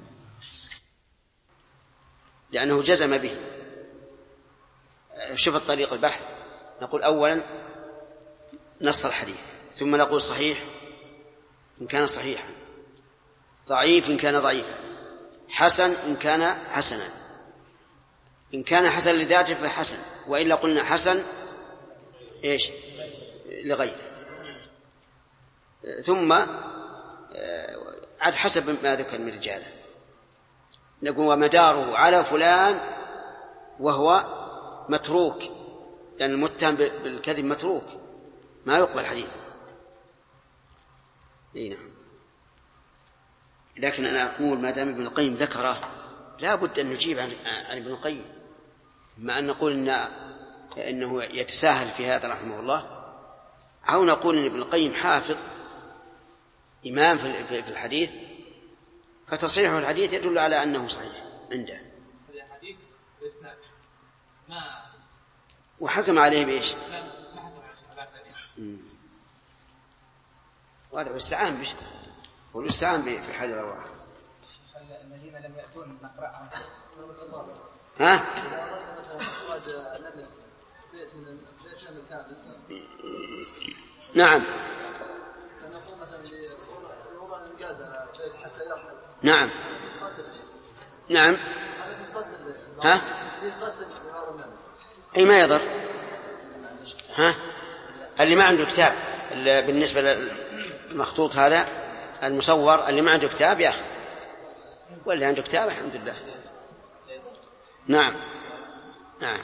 لأنه جزم به. شوف الطريق البحث نقول أولا نص الحديث ثم نقول صحيح إن كان صحيحا ضعيف إن كان ضعيفا حسن إن كان حسنا إن كان حسن لذاته فحسن وإلا قلنا حسن إيش لغيره ثم عاد حسب ما ذكر من رجاله نقول ومداره على فلان وهو متروك لأن المتهم بالكذب متروك ما يقبل حديثه. نعم لكن أنا أقول ما دام ابن القيم ذكره لا بد أن نجيب عن ابن القيم ما أن نقول إنه يتساهل في هذا رحمه الله أو نقول إن ابن القيم حافظ إمام في الحديث فتصحيح الحديث يدل على أنه صحيح عنده وحكم عليه بإيش وهذا واستعان بش والاستعان في حال الأرواح. الذين لم يأتون نقرأ ها نعم نعم نعم ها أي ما يضر ها اللي ما عنده كتاب بالنسبة للمخطوط هذا المصور اللي ما عنده كتاب يا أخي واللي عنده كتاب الحمد لله. نعم نعم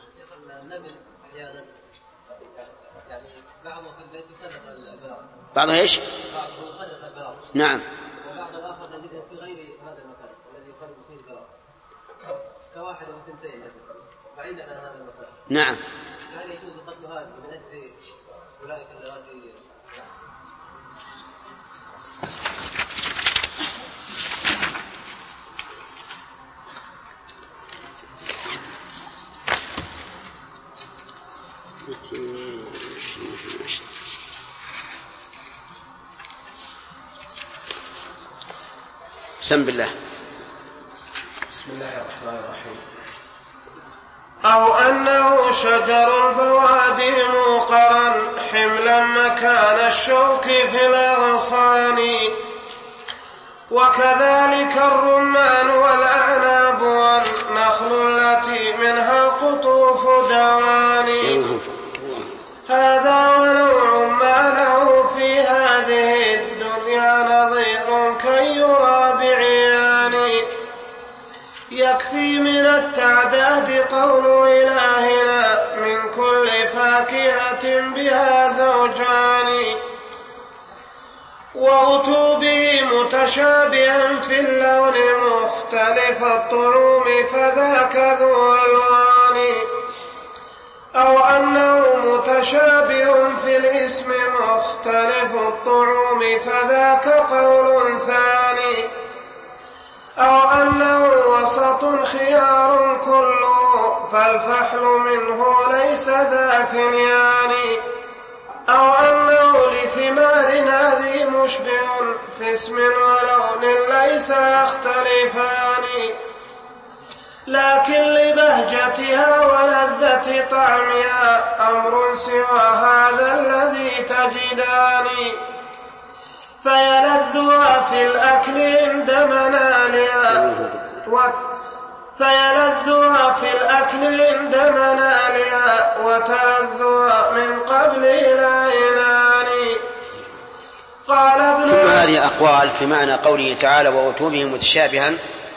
بعضها ايش؟ نعم وبعض الآخر نجده في غير هذا المكان الذي يفرق فيه البراء كواحد أو اثنتين بعيدا عن هذا المكان. نعم هل يجوز قتل هذا من أجل أولئك اللواتي؟ بسم الله. بسم الله الرحمن الرحيم. أو أنه شجر البوادي موقرا حملا مكان الشوك في الأغصان وكذلك الرمان والأعناب والنخل التي منها القطوف دواني هذا ونوع ما له في هذه الدنيا نظير كي يرى بعيان يكفي من التعداد قول إلهنا من كل فاكهة بها زوجان وأتوا به متشابها في اللون مختلف الطعوم فذاك ذو ألوان أو أنه متشابه في الاسم مختلف الطعوم فذاك قول ثاني أو أنه وسط خيار كله فالفحل منه ليس ذا ثنيان أو مشبه في اسم ولون ليس يختلفان، لكن لبهجتها ولذة طعمها أمر سوى هذا الذي تجدان. فيلذها في الأكل عند منالها وتلذها من قبل العينان. قال ابن كل هذه أقوال في معنى قوله تعالى وأتوا به متشابها.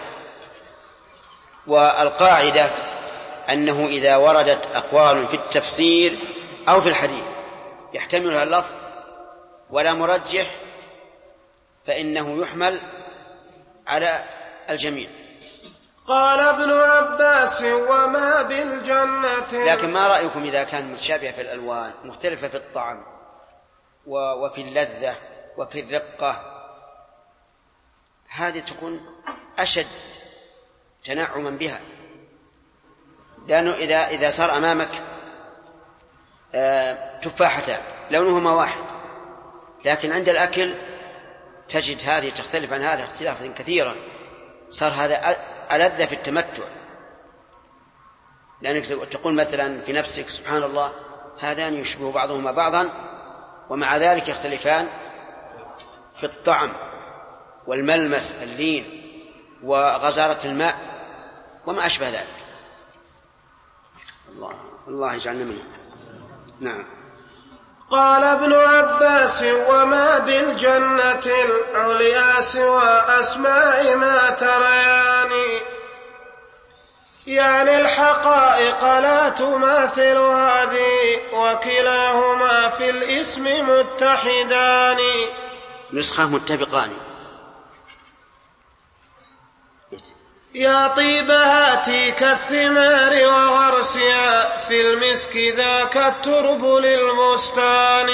والقاعدة أنه إذا وردت أقوال في التفسير أو في الحديث يحتملها اللفظ ولا مرجح فإنه يحمل على الجميع. قال ابن عباس وما بالجنة. لكن ما رأيكم إذا كان متشابه في الألوان مختلفة في الطعم وفي اللذة وفي الرقة، هذه تكون أشد تنعما بها، لأنه إذا صار أمامك تفاحتان لونهما واحد، لكن عند الأكل تجد هذه تختلف عن هذا اختلافا كثيرا، صار هذا ألذ في التمتع، لأنك تقول مثلا في نفسك سبحان الله هذان يشبه بعضهما بعضا، ومع ذلك يختلفان في الطعم والملمس اللين وغزارة الماء وما أشبه ذلك. الله يجعلنا منه. نعم. قال ابن عباس وما بالجنة العليا سوى أسماء ما تريان، يعني الحقائق لا تماثل هذه وكلاهما في الاسم متحدان. نسخة متفقان. يا طيب هاتيك الثمار وغرسها في المسك ذاك الترب للبستان،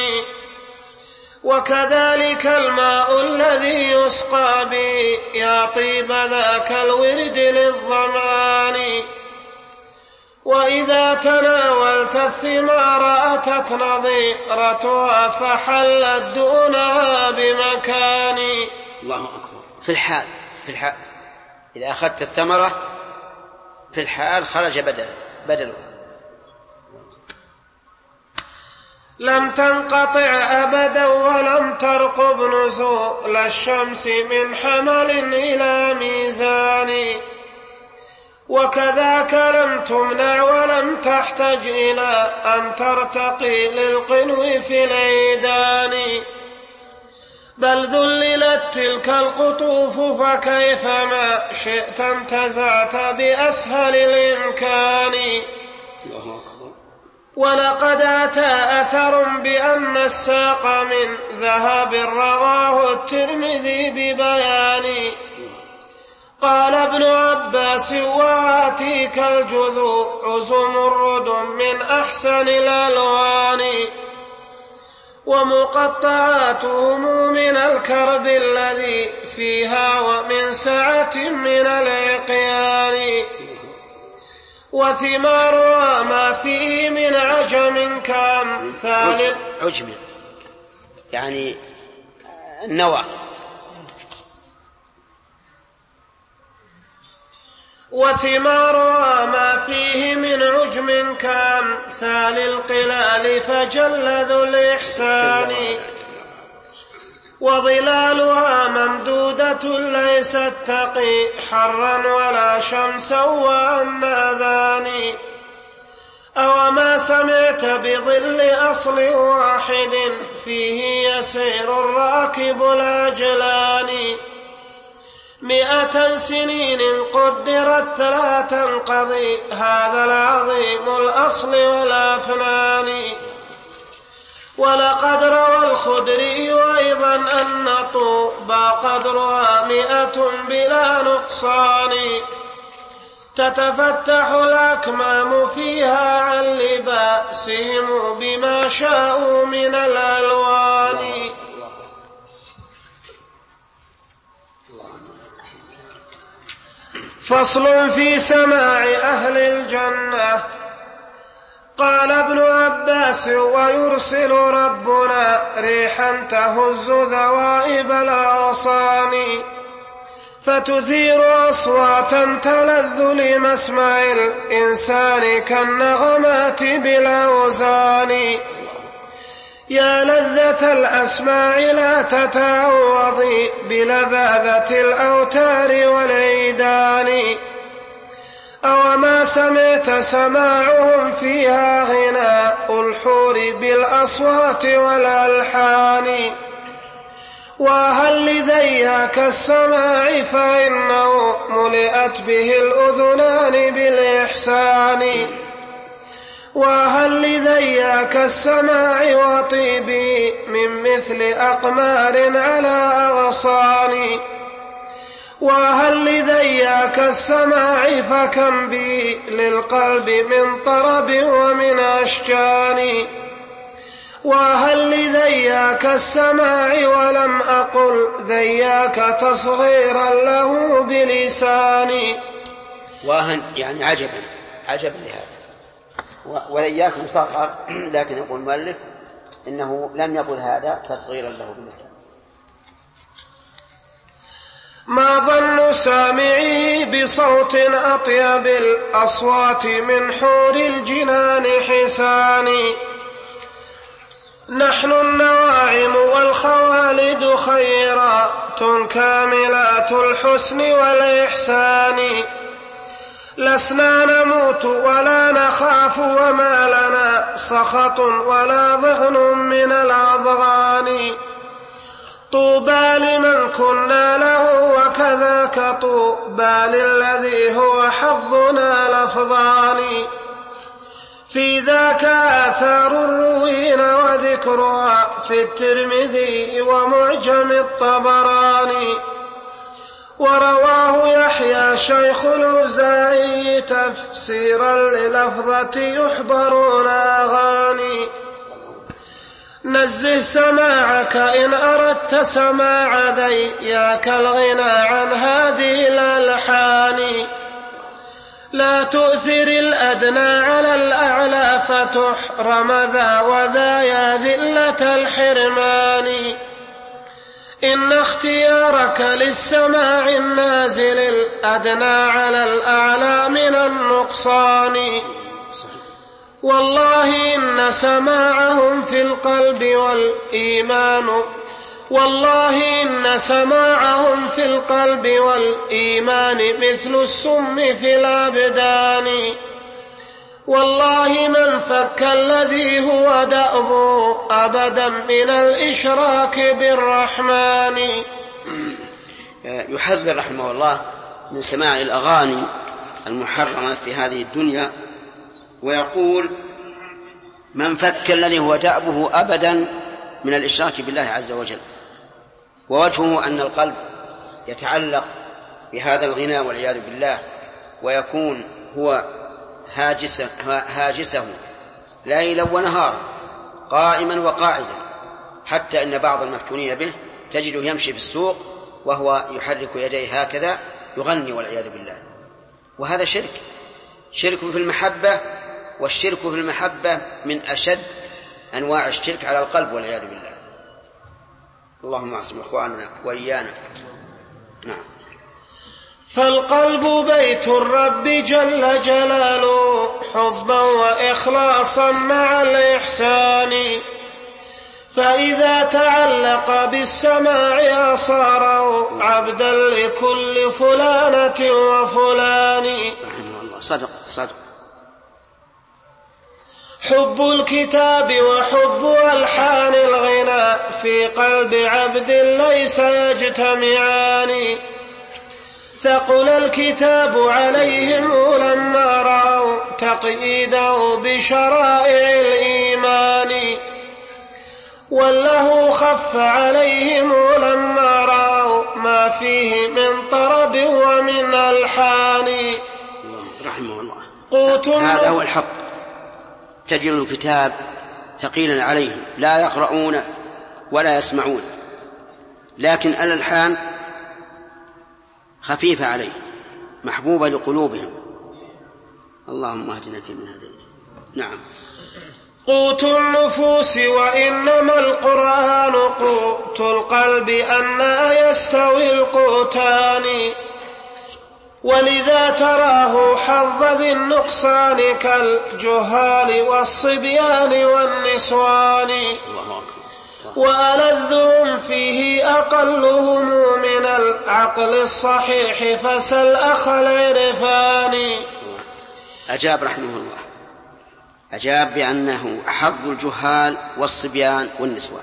وكذلك الماء الذي يسقى به يا طيب ذاك الورد للظمان. وإذا تناولت الثمار أتت نظيرتها فحلت دونها بمكان. الله أكبر. في الحال إذا أخذت الثمرة في الحال خرج بدله. لم تنقطع أبدا ولم ترقب نزول الشمس من حمل إلى ميزان، وكذاك لم تمنع ولم تحتج إلى أن ترتقي للقنو في العيدان، بل ذللت تلك القطوف فكيفما شئت انتزعت بأسهل الإمكان. ولقد أتى أثر بأن الساق من ذهب رواه الترمذي ببيان. قال ابن عباس وآتيك الجذوع زمرد من أحسن الألوان، ومقطعاتهم من الكرب الذي فيها ومن سعة من العقيان، وثمارها ما فيه من عجم كامثال عجم يعني النوى، وثمارها ما فيه من عجم كامثال القلال فجل ذو الإحسان، وظلالها ممدودة ليست تقي حرا ولا شمسا وأناذان. أوما سمعت بظل أصل واحد فيه يسير الراكب العجلان، 100 سنين قدرت لا تنقضي هذا العظيم الأصل والأفنان. ولقد روى الخدري أيضا أن طوبى قدرها 100 بلا نقصان، تتفتح الأكمام فيها عن لباسهم بما شاءوا من الألوان. فصل في سماع أهل الجنة. قال ابن عباس ويرسل ربنا ريحا تهز ذوائب الأغصان فتثير أصواتا تلذ لمسمع الإنسان كالنغمات بالأوزان يا لذة الأسماع لا تتعوضي بلذاذة الأوتار والعيدان أوما سمعت سماعهم فيها غناء الحور بالأصوات والألحان وهل لذياك السماع فإنه ملئت به الأذنان بالإحسان وهل لذياك السماع وطيبي من مثل أقمار على أغصان وهل لذياك السماع فكم بي للقلب من طرب ومن أشجان وهل لذياك السماع ولم أقل ذياك تصغيرا له بلساني واهن يعني عجبا لهذا وذياك مصغر لكن يقول المؤلف إنه لم يقل هذا تصغيرا له بلسانه. ما ظن سامعي بصوت أطيب الأصوات من حور الجنان حساني نحن النواعم والخوالد خيرات كاملات الحسن والإحسان لسنا نموت ولا نخاف وما لنا سخط ولا ضغن من الأضغان طوبى لمن كنا له وكذاك طوبى للذي هو حظنا لفظان في ذاك آثار الروين وذكرها في الترمذي ومعجم الطبراني ورواه يحيى شيخ الأوزاعي تفسيرا للفظة يحبرون أغاني نزه سماعك إن أردت سماع ذياك الغنى عن هذه الألحان لا تؤثر الأدنى على الأعلى فتحرم ذا وذا يا ذلة الحرمان إن اختيارك للسماع النازل الأدنى على الأعلى من النقصان والله إن سماعهم في القلب والإيمان والله إن سماعهم في القلب والإيمان مثل السم في الأبدان والله من فك الذي هو دأبه أبدا من الإشراك بالرحمن. يحذر رحمه الله من سماع الأغاني المحرمة في هذه الدنيا ويقول من فك الذي هو دأبه أبدا من الإشراك بالله عز وجل ووجهه أن القلب يتعلق بهذا الغنى والعياذ بالله ويكون هو هاجسه ليلا ونهارا قائما وقاعدا حتى إن بعض المفتونين به تجده يمشي في السوق وهو يحرك يديه هكذا يغني والعياذ بالله وهذا شرك في المحبة والشرك في المحبة من أشد أنواع الشرك على القلب والعياذ بالله. اللهم اعصم إخواننا وإيانا. نعم. فالقلب بيت الرب جل جلاله حبا وإخلاصا مع الإحسان فإذا تعلق بالسماع صار عبدا لكل فلانة وفلان. رحمه الله. صدق. حب الكتاب وحب ألحان الغنى في قلب عبد ليس يجتمعان ثقل الكتاب عليهم لما رأوا تقييده بشرائع الإيمان وله خف عليهم لما رأوا ما فيه من طرب ومن ألحان. رحمه الله. هذا هو الحق. تجد الكتاب ثقيلا عليهم لا يقرؤون ولا يسمعون لكن الألحان خفيفة عليه محبوبة لقلوبهم. اللهم اهدنا فيمن هديت. نعم. قوت النفوس وإنما القرآن قوت القلب أنى يستوي القوتان ولذا تراه حظ ذي النقصان كالجهال والصبيان والنسوان وألذهم فيه أقلهم من العقل الصحيح فسل أخ العرفان. أجاب رحمه الله، أجاب بأنه حظ الجهال والصبيان والنسوان.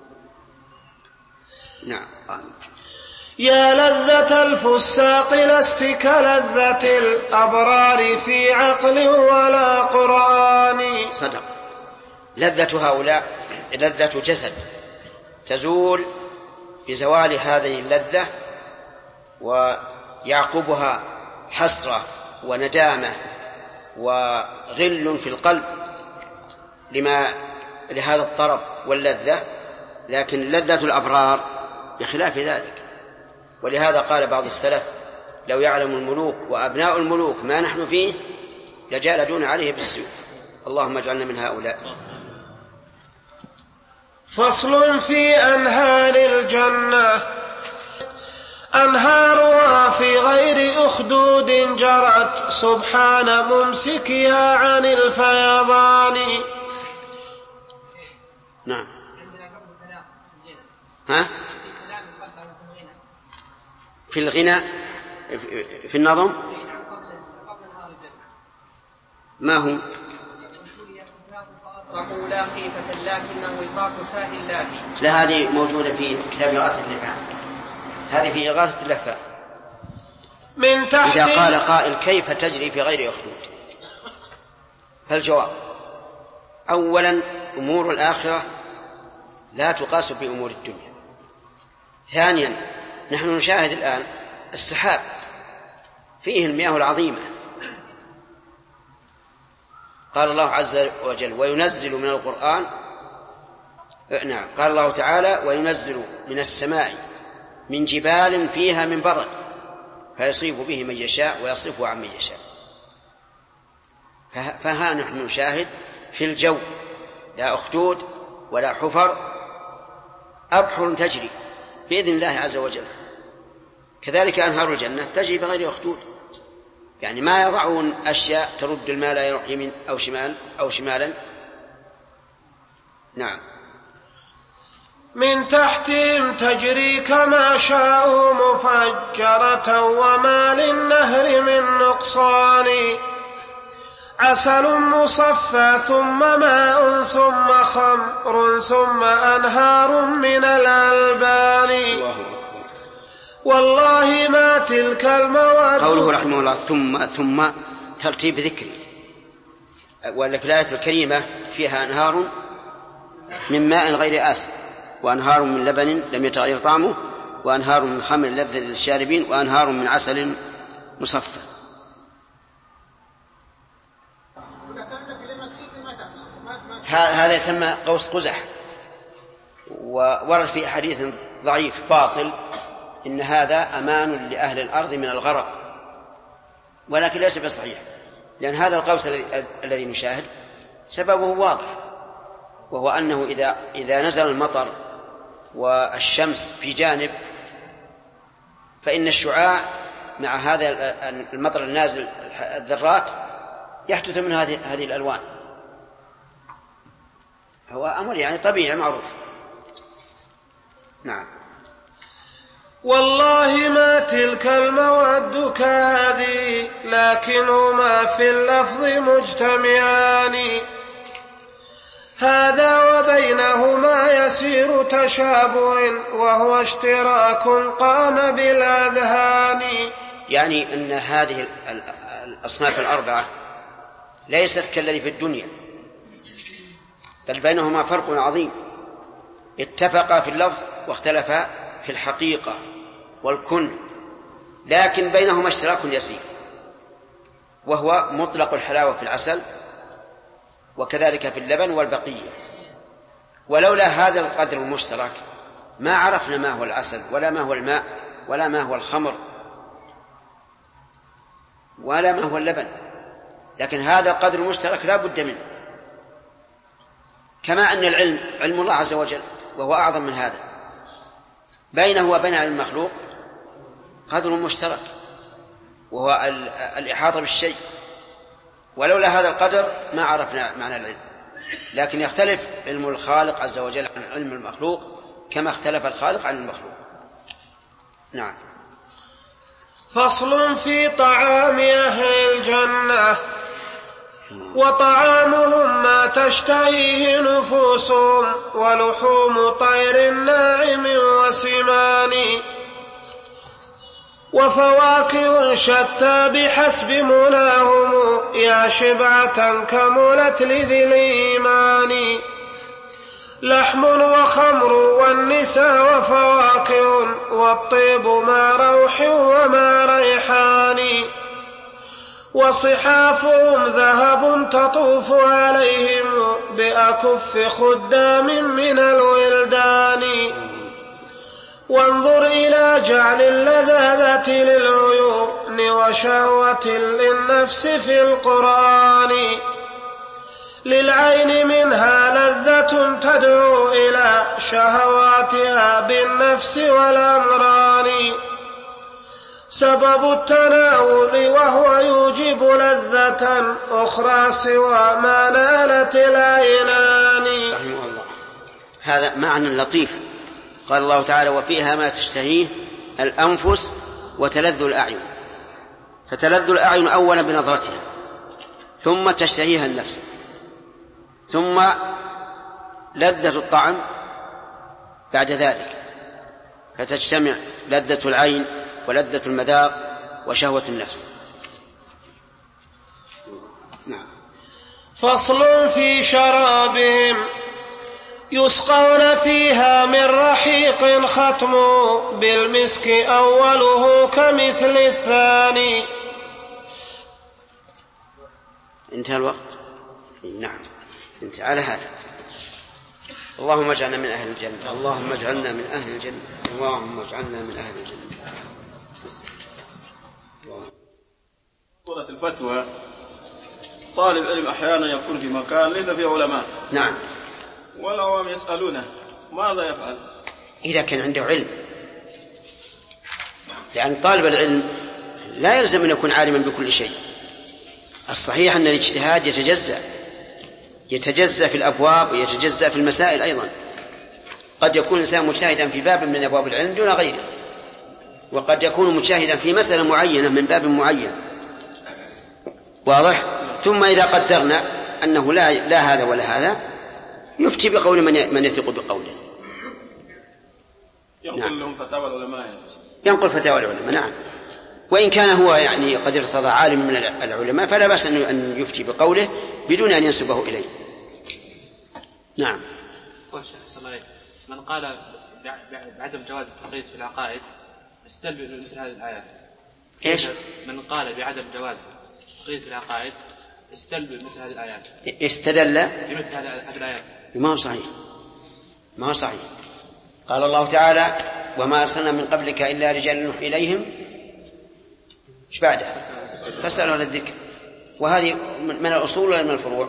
نعم. يا لذة الفساق لست كلذة الأبرار في عقل ولا قرآن. صدق. لذة هؤلاء لذة جسد تزول بزوال هذه اللذة ويعقبها حسرة وندامة وغل في القلب لهذا الطرب واللذة، لكن لذة الأبرار بخلاف ذلك. ولهذا قال بعض السلف: لو يعلم الملوك وأبناء الملوك ما نحن فيه لجالدون عليه بالسيوف. اللهم اجعلنا من هؤلاء. فصل في أنهار الجنة. أنهارها في غير أخدود جرت سبحان ممسكها عن الفيضان. نعم. ها؟ في الغنى في النظم ما هو؟ لا خيفة لكنه وفاق ساهل لاهي. لا، هذه موجودة في كتاب إغاثة اللهفان. هذه في إغاثة اللهفان. من تحت إذا قال قائل: كيف تجري في غير أخدود؟ فالجواب: أولا أمور الآخرة لا تقاس بأمور الدنيا. ثانيا نحن نشاهد الآن السحاب فيه المياه العظيمة. قال الله عز وجل: وينزل من القرآن. نعم، قال الله تعالى: وينزل من السماء من جبال فيها من برد فيصيب به من يشاء ويصرفه عن من يشاء. فها نحن نشاهد في الجو لا أخدود ولا حفر، أبحر تجري بإذن الله عز وجل. كذلك أنهار الجنة تجري بغير أخدود، يعني ما يضعون أشياء ترد الماء لا يروح يمين أو شمالا. نعم. من تحتهم تجري كما شاءوا مفجرة وما للنهر من نقصان. عسل مصفى ثم ماء ثم خمر ثم أنهار من الألبان. والله ما تلك المواد. قوله رحمه الله ثم ترتيب ذكري، ولا في الآية الكريمة فيها أنهار من ماء غير آسن وأنهار من لبن لم يتغير طعمه وأنهار من خمر لذة للشاربين وأنهار من عسل مصفى. هذا يسمى قوس قزح، وورد في حديث ضعيف باطل إن هذا أمان لأهل الأرض من الغرق، ولكن ليس بصحيح، لأن هذا القوس الذي نشاهد سببه واضح، وهو أنه إذا نزل المطر والشمس في جانب فإن الشعاع مع هذا المطر النازل الذرات يحدث من هذه الألوان. هو أمر يعني طبيعي معروف. نعم. والله ما تلك المواد كهذه لكنهما في اللفظ مجتمعان. هذا وبينهما يسير تشابه وهو اشتراك قام بالأذهان. يعني أن هذه الأصناف الأربعة ليست كالذي في الدنيا، بل بينهما فرق عظيم. اتفقا في اللفظ واختلفا في الحقيقة والكن، لكن بينهما اشتراك يسير، وهو مطلق الحلاوة في العسل وكذلك في اللبن والبقية. ولولا هذا القدر المشترك ما عرفنا ما هو العسل ولا ما هو الماء ولا ما هو الخمر ولا ما هو اللبن، لكن هذا القدر المشترك لا بد منه. كما أن العلم علم الله عز وجل وهو أعظم من هذا. بينه وبين المخلوق قدر مشترك وهو الإحاطة بالشيء، ولولا هذا القدر ما عرفنا معنى العلم. لكن يختلف علم الخالق عز وجل عن علم المخلوق كما اختلف الخالق عن المخلوق. نعم. فصل في طعام أهل الجنة. وطعامهم ما تشتهيه نفوسهم ولحوم طير ناعم وسمان وفواكه شتى بحسب مناهم يا شبعة كملت لذي الإيمان لحم وخمر والنساء وفواكه والطيب ما روح وما ريحان وصحافهم ذهب تطوف عليهم بأكف خدام من الولدان وانظر إلى جعل اللذاذة للعيون وشهوة للنفس في القرآن للعين منها لذة تدعو إلى شهواتها بالنفس والأمران سبب التناول وهو يوجب لذة أخرى سوى ما نالت العينان. رحمه الله. هذا معنى لطيف. قال الله تعالى وفيها ما تشتهيه الأنفس وتلذ الأعين. فتلذ الأعين أولا بنظرتها ثم تشتهيها النفس ثم لذة الطعم بعد ذلك، فتجتمع لذة العين ولذة المذاق وشهوة النفس. نعم. فصل في شرابهم يسقون فيها من رحيق ختم بالمسك أوله كمثل الثاني. انتهى الوقت. نعم انت على هذا. اللهم اجعلنا من أهل الجنة. اللهم اجعلنا من أهل الجنة. اللهم اجعلنا من أهل الجنة. صورة الفتوى طالب علم أحيانا يكون في مكان ليس فيه علماء. نعم. والعوام يسألونه ماذا يفعل؟ إذا كان عنده علم، لأن طالب العلم لا يلزم أن يكون عالما بكل شيء. الصحيح أن الاجتهاد يتجزأ في الأبواب ويتجزأ في المسائل أيضا. قد يكون الإنسان مجتهدا في باب من أبواب العلم دون غيره، وقد يكون مجتهدا في مسألة معينة من باب معين. واضح؟ ثم إذا قدرنا أنه لا هذا ولا هذا يفتي بقول من يثق بقوله. ينقل لهم فتاوى العلماء. ينقل فتاوى العلماء. نعم. وإن كان هو يعني قد ارتضى عالم من العلماء فلا بأس أن يفتي بقوله بدون أن ينسبه إليه. نعم. من قال بعدم جواز التقييد في العقائد استدل بمثل هذه الآيات. إيش؟ من قال بعدم جواز التقييد في العقائد استدل بمثل هذه الآيات. استدل بمثل هذه الآيات. ما هو صحيح. ما هو صحيح. قال الله تعالى وما أرسلنا من قبلك إلا رجال نوحي إليهم. ايش بعده؟ فاسألوا عن الذكر. وهذه من الأصول ولا من الفروع؟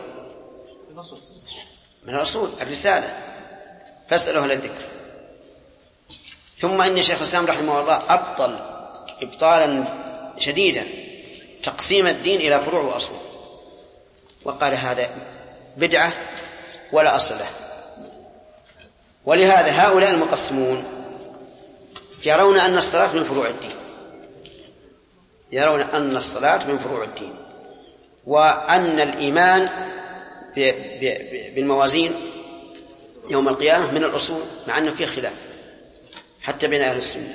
من الأصول الرسالة. فاسألوا عن الذكر. ثم إن شيخ الإسلام رحمه الله أبطل إبطالا شديدا تقسيم الدين إلى فروع وأصول، وقال هذا بدعة ولا أصل له. ولهذا هؤلاء المقسمون يرون أن الصلاة من فروع الدين، يرون أن الصلاة من فروع الدين، وأن الإيمان بالموازين يوم القيامة من الأصول، مع أنه فيه خلاف حتى بين أهل السنة.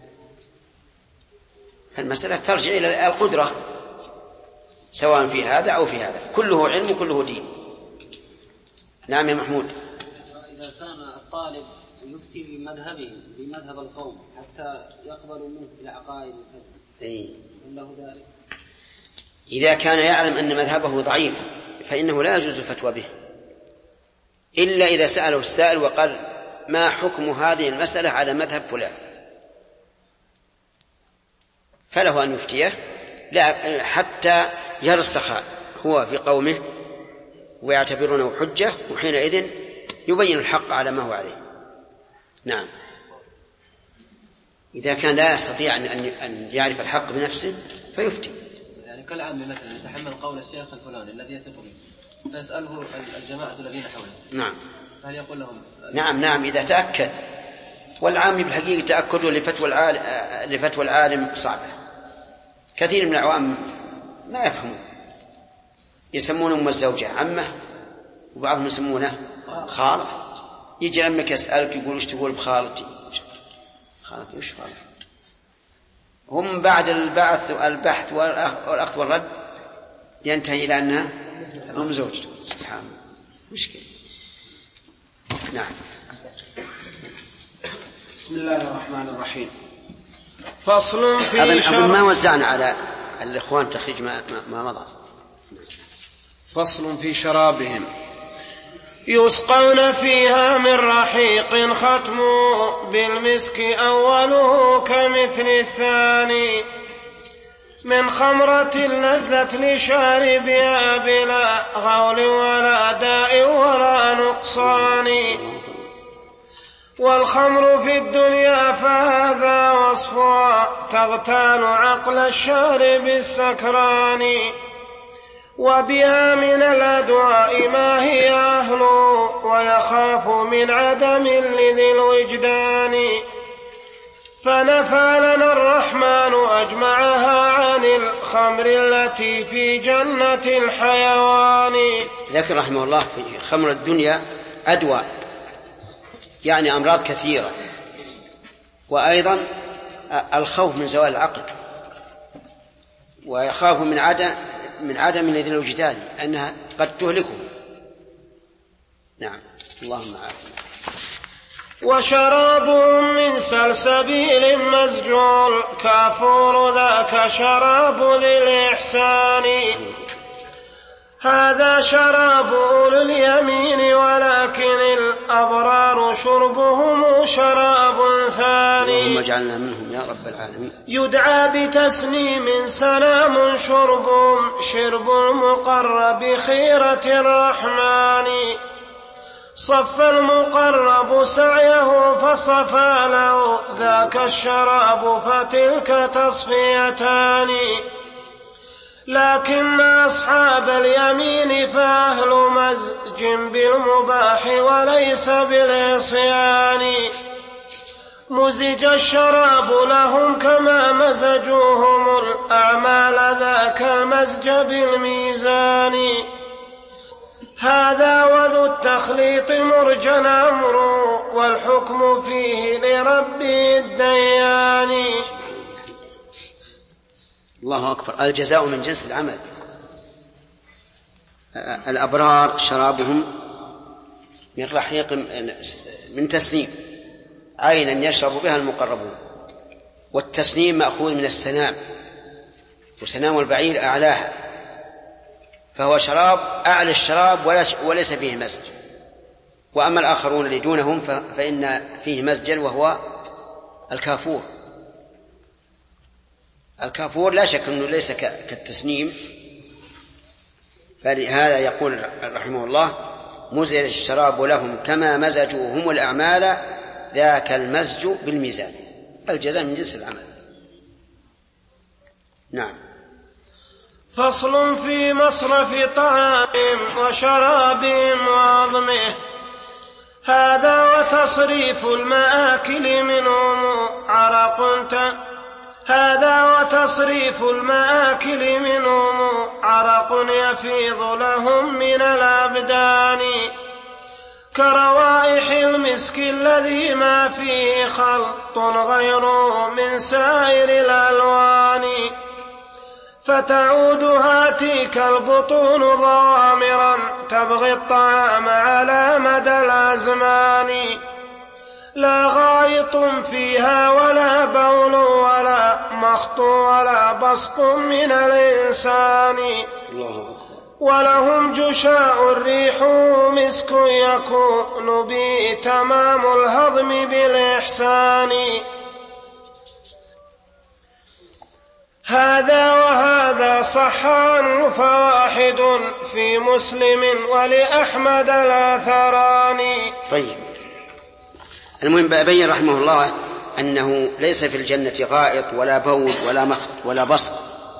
فالمسألة ترجع إلى القدرة سواء في هذا أو في هذا، كله علم وكله دين. نعم يا محمود. إذا كان الطالب يفتي بمذهبه بمذهب القوم حتى يقبلوا منه في العقائد وكذا، له ذلك؟ إذا كان يعلم أن مذهبه ضعيف فإنه لا يجوز الفتوى به، إلا إذا سأله السائل وقال ما حكم هذه المسألة على مذهب فلان، فله أن يفتيه لا حتى يرسخ هو في قومه ويعتبرونه حجة، وحينئذ يبين الحق على ما هو عليه. نعم، إذا كان لا يستطيع أن يعرف الحق بنفسه فيفتي. يعني كالعامة مثلا يتحمل قول الشيخ الفلاني الذي يثق به فيسأله الجماعة الذين حوله. نعم. هل يقول لهم؟ نعم إذا تأكد. والعام بالحقيقة تأكده لفتوى العالم صعبة. كثير من العوام ما يفهمون، يسمون أم الزوجة عمه وبعضهم يسمونه خالة. يجي عمك يسألك يقول ايش تقول بخالتي؟ خالتي وش خالتي؟ هم بعد البحث والأخذ والرد ينتهي إلى أنها أم زوجته. سبحان الله، مشكلة. نعم. بسم الله الرحمن الرحيم. فصل في أظن ما وزعنا على الإخوان تخريج ما مضى. فصل في شرابهم. يسقون فيها من رحيق ختم بالمسك أوله كمثل الثاني من خمرة لذة لشاربها بلا غول ولا داء ولا نقصان. والخمر في الدنيا فهذا وصفها تغتال عقل الشارب السكران. وبها من الأدواء ما هي أهل ويخاف من عدم لذي الوجدان. فنفى لنا الرحمن أجمعها عن الخمر التي في جنة الحيوان. ذكر رحمه الله في خمر الدنيا أدواء، يعني أمراض كثيرة، وأيضا الخوف من زوال العقل، ويخاف من عدم لذي الوجدان أنها قد تهلكه. نعم، اللهم عافية. وشرابهم من سلسبيل مسجول كافور ذاك شراب ذي الإحسان. هذا شراب أولي اليمين ولكن الأبرار شربهم شراب ثاني. اللهم اجعلنا منهم يا رب العالمين. يدعى بتسنيم سلام شرب المقرب خيرة الرحمن. صف المقرب سعيه فصفى له ذاك الشراب فتلك تصفيتان. لكن أصحاب اليمين فأهل مزج بالمباح وليس بالعصيان. مزج الشراب لهم كما مزجوهم الأعمال ذاك المزج بالميزان. هذا وذو التخليط مرجى الأمر والحكم فيه لرب الديان. الله أكبر. الجزاء من جنس العمل. الأبرار شرابهم من رحيق من تسنيم، عينا يشرب بها المقربون. والتسنيم مأخوذ من السنام، وسنام البعير أعلاها، فهو شراب أعلى الشراب وليس فيه مزج. وأما الآخرون اللي دونهم فإن فيه مزجا وهو الكافور. الكافور لا شك أنه ليس كالتسنيم، فلهذا يقول رحمه الله مزج الشراب لهم كما مزجوا هم الأعمال ذاك المزج بالميزان. الجزاء من جنس العمل. نعم. فصل في مصرف طعام وشرابهم وعظمه. هذا وتصريف المآكل منهم عرق يفيض لهم من الأبدان. كروائح المسك الذي ما فيه خلط غيره من سائر الألوان. فتعود هاتيك البطون ضوامرا تبغي الطعام على مدى الأزمان. لا غائط فيها ولا بول ولا مخط ولا بصق من الإنسان. ولهم جشاء الريح مسك يكون به تمام الهضم بالإحسان. هذا وهذا صح عنه فواحد في مسلم ولأحمد الآثران. طيب، المهم بين رحمه الله أنه ليس في الجنة غائط ولا بول ولا مخط ولا بصق،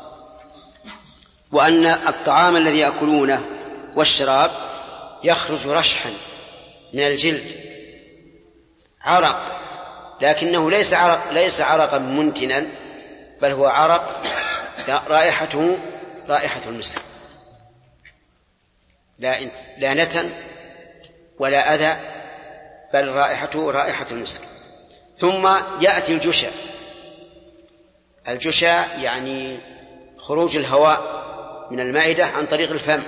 وأن الطعام الذي يأكلونه والشراب يخرج رشحا من الجلد عرق، لكنه ليس عرقا منتنا، بل هو عرق رائحته رائحة المسك، لا نتن ولا أذى، بل رائحته رائحة المسك. ثم يأتي الجشا يعني خروج الهواء من المعدة عن طريق الفم،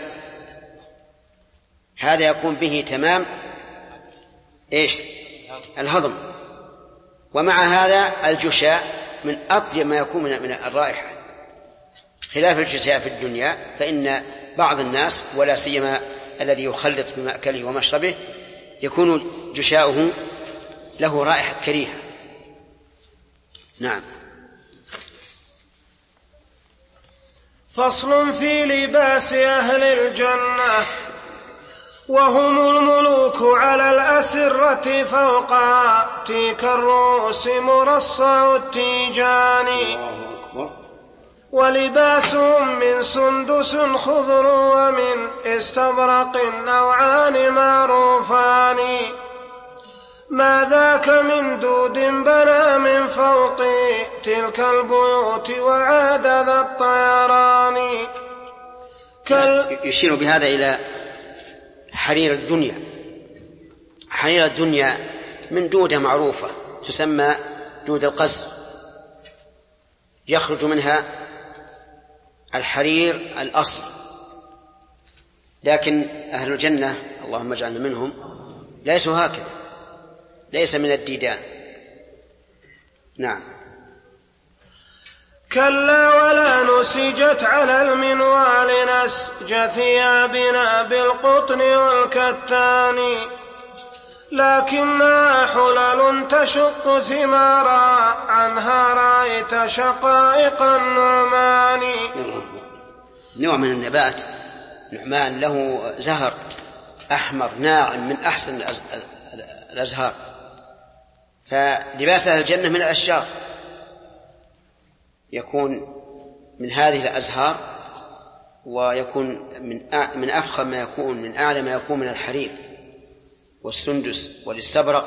هذا يكون به تمام الهضم. ومع هذا الجشا من أطيب ما يكون من الرائحة، خلاف الجشاء في الدنيا، فإن بعض الناس ولا سيما الذي يخلط بمأكله ومشربه يكون جشاؤه له رائحة كريهة. نعم. فصل في لباس أهل الجنة. وهم الملوك على الأسرة فوق تيك الرؤوس مرصع التيجان، ولباسهم من سندس خضر ومن استبرق نوعان معروفان، ما ذاك من دود بنى من فوق تلك البيوت وعاد ذا الطيران. يشير بهذا إلى حرير الدنيا. حرير الدنيا من دودة معروفة تسمى دود القز، يخرج منها الحرير الأصل، لكن أهل الجنة اللهم اجعلنا منهم ليسوا هكذا، ليس من الديدان. نعم. كلا ولا نسجت على المنوال نسج ثيابنا بالقطن والكتان، لكنها حلل تشق ثمارا عنها رأيت شقائق النعمان. نوع من النبات نعمان له زهر أحمر ناعم من أحسن الأزهار، فلباس أهل الجنة من الأشجار يكون من هذه الأزهار، ويكون من أفخم ما يكون، من أعلى ما يكون من الحرير والسندس والاستبرق.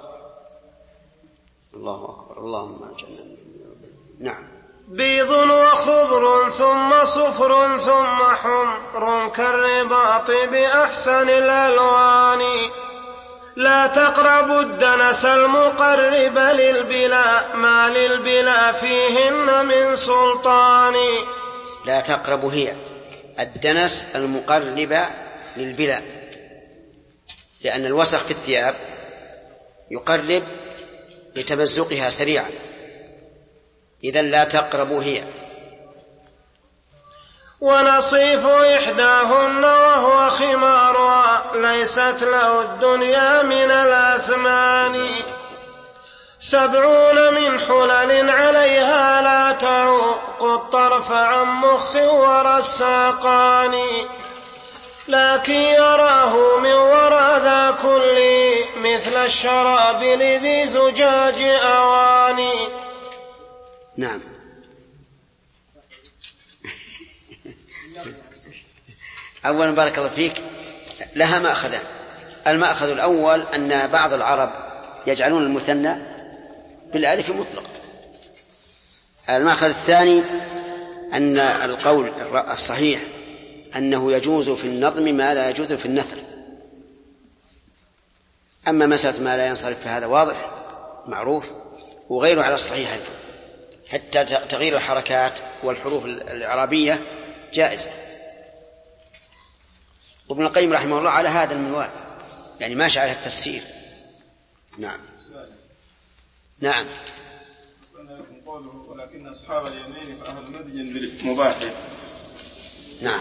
الله أكبر، اللهم اجعلنا. نعم. بيض وخضر ثم صفر ثم حمر كالرباط بأحسن الألوان، لا تقربوا الدنس المقرب للبلا ما للبلا فيهن من سلطان. لا تقربوا هي الدنس المقرب للبلا، لأن الوسخ في الثياب يقرب لتمزقها سريعا، إذن لا تقربوا هي. ونصيف إحداهن وهو خمارها ليست له الدنيا من الأثمان، 70 من حلل عليها لا تعوق الطرف عن مخ ورساقان، لكن يراه من وراء ذا كل مثل الشراب لذي زجاج أواني. نعم. أولا بارك الله فيك، لها مأخذان. المأخذ الأول أن بعض العرب يجعلون المثنى بالألف مطلق. المأخذ الثاني أن القول الصحيح أنه يجوز في النظم ما لا يجوز في النثر. أما مسألة ما لا ينصرف فهذا واضح معروف، وغيره على الصحيح، حتى تغيير الحركات والحروف الإعرابية جائزة. وابن القيم رحمه الله على هذا المنوال، يعني ماشي على التسهيل. نعم. نعم. ولكن أصحاب اليمين فأهل مدين بالمباح. نعم.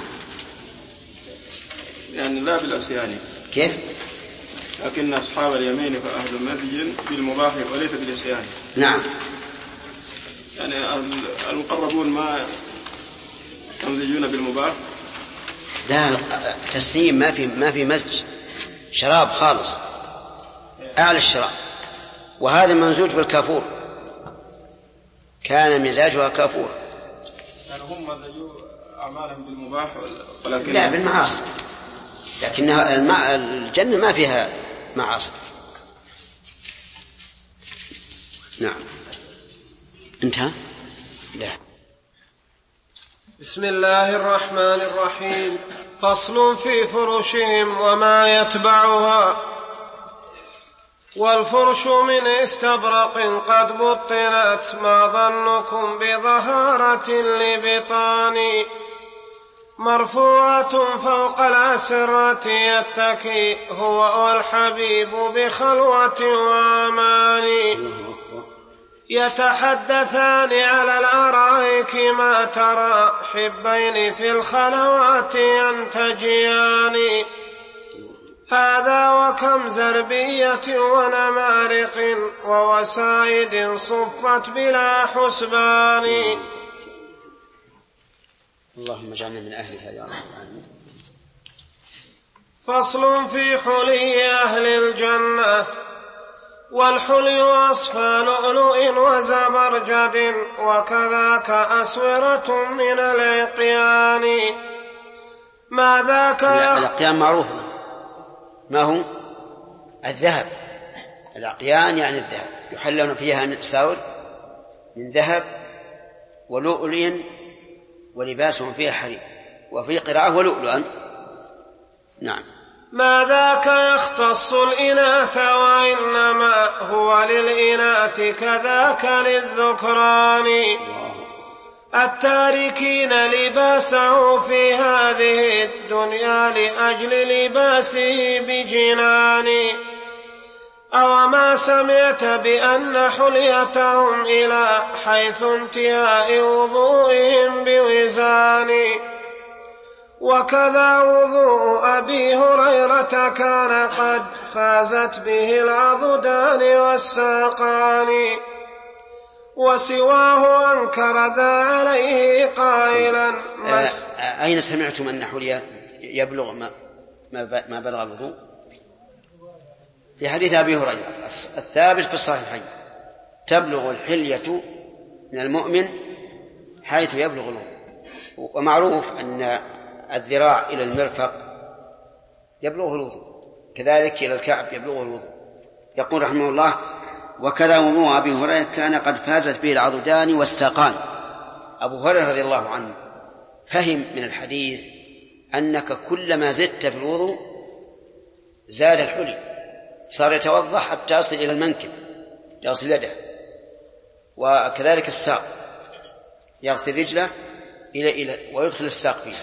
يعني لا بالأسيان. كيف؟ لكن أصحاب اليمين فأهل مدين بالمباح وليس بالأسيان. نعم. يعني المقربون ما يمزجون بالمباح. لا، تسنيم ما في مزج، شراب خالص، أعلى الشراب. وهذا منزوج بالكافور، كان مزاجها كافور. يعني هم مزجوا أعمالهم بالمباح ولكن لا بالمعاصي، لكنها الجنة ما فيها معاصي. نعم. انتهى. لا. بسم الله الرحمن الرحيم. فصل في فرشهم وما يتبعها. والفرش من استبرق قد بطنت، ما ظنكم بظهارة لبطان، مرفوعة فوق الأسرة يتكي هو والحبيب بخلوة وأمان، يتحدثان على الأرائك ما ترى، حبين في الخلوات ينتجيان، هذا وكم زربية ونمارق ووسائد صفت بلا حسبان. اللهم اجعلنا من أهلها يا رب العالمين. فصل في حلي أهل الجنة. والحلي أصفى لؤلؤ وزبرجد، وكذاك أسورة من العقيان. ما ذاك العقيان معروف ما هو الذهب، العقيان يعني الذهب، يحلون فيها من أساور من ذهب ولؤلؤ ولباسهم فيها حرير، وفي قراءة ولؤلؤا. نعم. ما ذاك يختص الإناث وإنما هو للإناث كذاك للذكران، التاركين لباسه في هذه الدنيا لأجل لباسه بجنان. أو ما سمعت بأن حليتهم إلى حيث انتهاء وضوئهم بوزان، وكذا وضوء أبي هريرة كان قد فازت به العضدان والساقان، وسواه أنكر ذا عليه قائلا. أين سمعتم أن حلية يبلغ ما بلغ الوضوء؟ في حديث أبي هريرة الثابت في الصحيحين، تبلغ الحلية من المؤمن حيث يبلغ الوضوء. ومعروف أن الذراع إلى المرفق يبلغه الوضوء، كذلك إلى الكعب يبلغه الوضوء. يقول رحمه الله: وكذا وضوء أبي هريرة كان قد فازت به العضدان والساقان. أبو هريرة رضي الله عنه فهم من الحديث أنك كلما زدت في الوضوء زاد الحلي، صار يتوضأ حتى يصل إلى المنكب يغسل يده، وكذلك الساق يغسل رجله إلى ويدخل الساق فيه،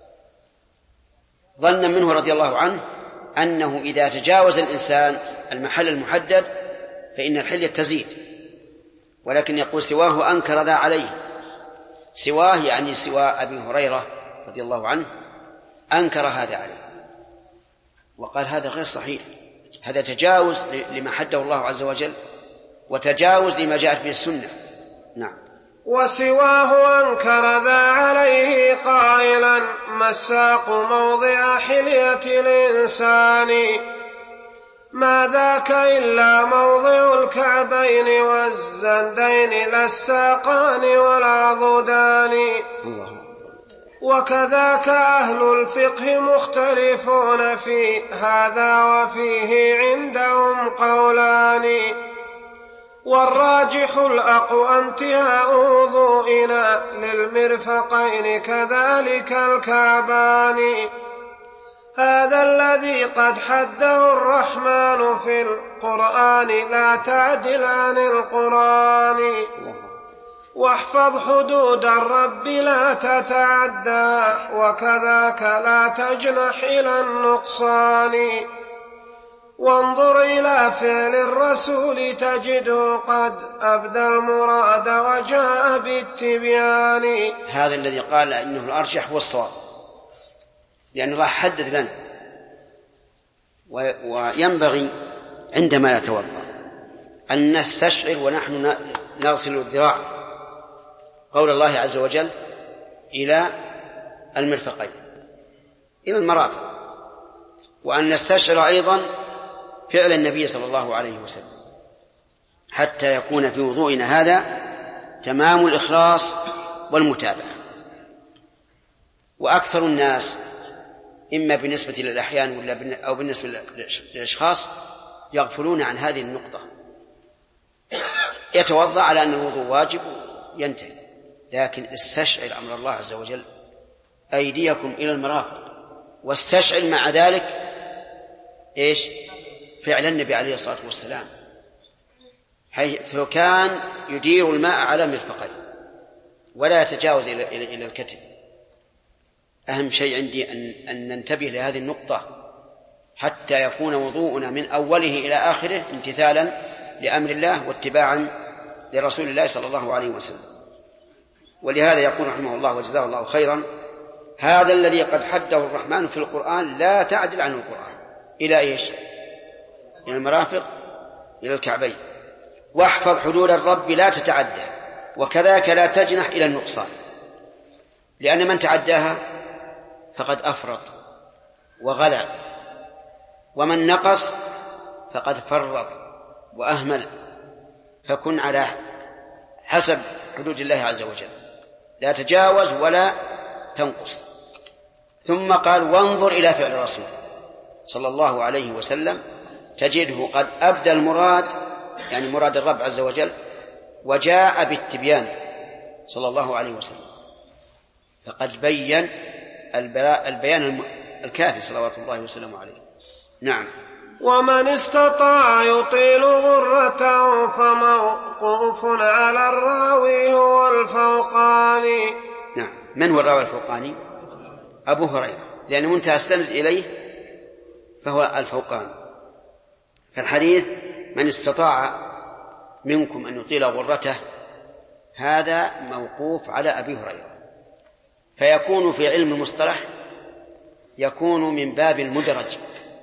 ظنا منه رضي الله عنه أنه إذا تجاوز الإنسان المحل المحدد فإن الحلية تزيد. ولكن يقول سواه أنكر ذا عليه، سواه يعني سوى أبي هريرة رضي الله عنه أنكر هذا عليه، وقال هذا غير صحيح، هذا تجاوز لما حده الله عز وجل وتجاوز لما جاءت به السنة. نعم. وسواه أنكر ذا عليه قائلا: ما الساق موضع حلية الإنسان، ما ذاك إلا موضع الكعبين والزندين لا الساقان والعضدان. وكذاك أهل الفقه مختلفون في هذا وفيه عندهم قولان، والراجح الأقوى انتهاء وضوئنا للمرفقين كذلك الكعبان، هذا الذي قد حده الرحمن في القرآن لا تعدل عن القرآن، واحفظ حدود الرب لا تتعدى، وكذاك لا تجنح إلى النقصان، وانظر إلى فعل الرسول تجده قد أبدى المراد وجاء بالتبيان. هذا الذي قال إنه الأرجح هو الصواب، لأن الله حدد لنا، وينبغي عندما نتوضأ أن نستشعر ونحن نغسل الذراع قول الله عز وجل إلى المرفقين إلى المرافق، وأن نستشعر أيضا فعل النبي صلى الله عليه وسلم حتى يكون في وضوئنا هذا تمام الإخلاص والمتابعة. وأكثر الناس إما بالنسبة للأحيان أو بالنسبة للأشخاص يغفلون عن هذه النقطة، يتوضأ على أن الوضوء واجب ينتهي، لكن استشعر أمر الله عز وجل أيديكم إلى المرافق، واستشعر مع ذلك إيش؟ فعل النبي عليه الصلاة والسلام، حيث كان يدير الماء على مرفقيه ولا يتجاوز إلى الكتف. أهم شيء عندي أن ننتبه لهذه النقطة حتى يكون وضوءنا من أوله إلى آخره امتثالا لأمر الله واتباعا لرسول الله صلى الله عليه وسلم. ولهذا يقول رحمه الله وجزاه الله خيرا: هذا الذي قد حده الرحمن في القرآن لا تعدل عن القرآن. إلى إيش؟ إلى المرافق، إلى الكعبين. واحفظ حدود الرب لا تتعدى، وكذاك لا تجنح إلى النقصان، لأن من تعداها فقد أفرط وغلى، ومن نقص فقد فرط وأهمل. فكن على حسب حدود الله عز وجل، لا تجاوز ولا تنقص. ثم قال: وانظر إلى فعل الرسول صلى الله عليه وسلم تجده قد أبدى المراد، يعني مراد الرب عز وجل، وجاء بالتبيان صلى الله عليه وسلم، فقد بين البيان الكافي صلوات الله وسلامه عليه. نعم. ومن استطاع يطيل غرته فموقوف على الراوي هو الفوقاني. نعم. من هو الراوي الفوقاني؟ أبو هريرة، لأن منتهى السند إليه فهو الفوقاني. فالحديث: من استطاع منكم أن يطيل غرته، هذا موقوف على أبي هريرة، فيكون في علم المصطلح يكون من باب المدرج،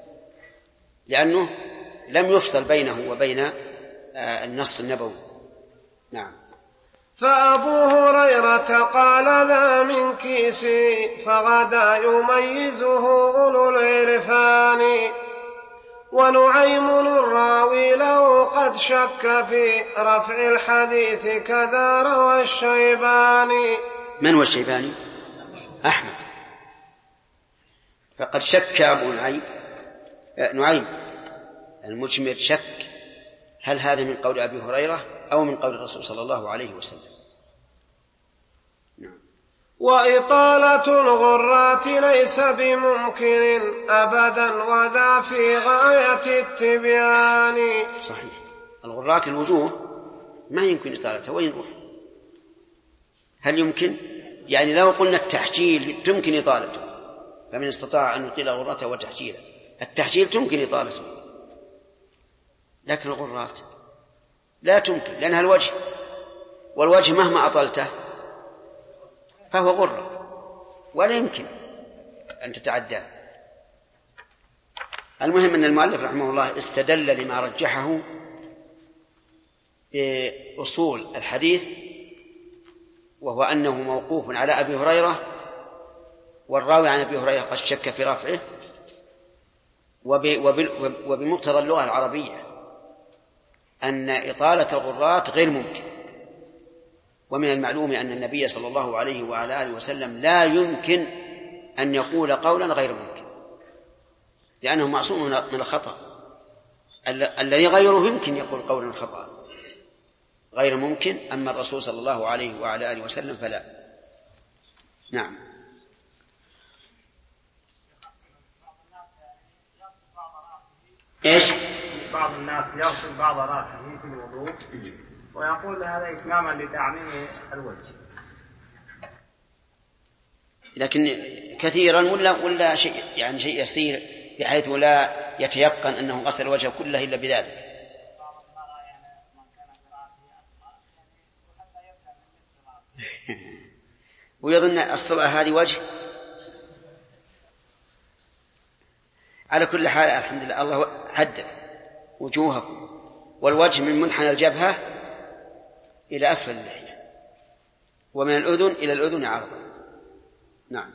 لأنه لم يفصل بينه وبين النص النبوي. نعم. فأبو هريرة قال: ذا من كيسي، فغدا يميزه أولو العرفان. ونعيم الراوي له قد شك في رفع الحديث كذا روى الشيباني. من هو الشيباني؟ أحمد. فقد شك أبو نعيم المجمر شك هل هذا من قول أبي هريرة أو من قول الرسول صلى الله عليه وسلم. نعم. وإطالة الغرات ليس بممكن أبدا، وذا في غاية التبيان. صحيح. الغرات الوجوه ما يمكن إطالتها، وين نروح؟ هل يمكن؟ يعني لو قلنا التحجيل تمكن إطالته، فمن استطاع أن يطيل غرته وتحجيله. التحجيل تمكن إطالته، لكن الغرات لا تمكن، لأنها الوجه، والوجه مهما أطلته فهو غرة ولا يمكن أن تتعداه. المهم أن المؤلف رحمه الله استدل لما رجحه بأصول الحديث، وهو أنه موقوف على أبي هريرة، والراوي عن أبي هريرة قد شك في رفعه، وبمقتضى اللغة العربية أن إطالة الغرات غير ممكن. ومن المعلوم أن النبي صلى الله عليه وعلى آله وسلم لا يمكن أن يقول قولا غير ممكن، لأنه معصوم من الخطأ. الذي غيره يمكن يقول قولا خطأ غير ممكن، أما الرسول صلى الله عليه وعلى آله وسلم فلا. نعم. إيش؟ بعض الناس يغسل بعض رأسه في الوضوء ويقول هذا إتماما لتعميم الوجه، لكن كثيرا ولا شيء، يعني شيء يسير بحيث لا يتيقن أنه غسل الوجه كله إلا بذلك. ويظن الصلاة هذه وجه. على كل حال الحمد لله الله حدد وجوهكم، والوجه من منحنى الجبهة إلى أسفل اللحية، ومن الأذن إلى الأذن عرضا. نعم.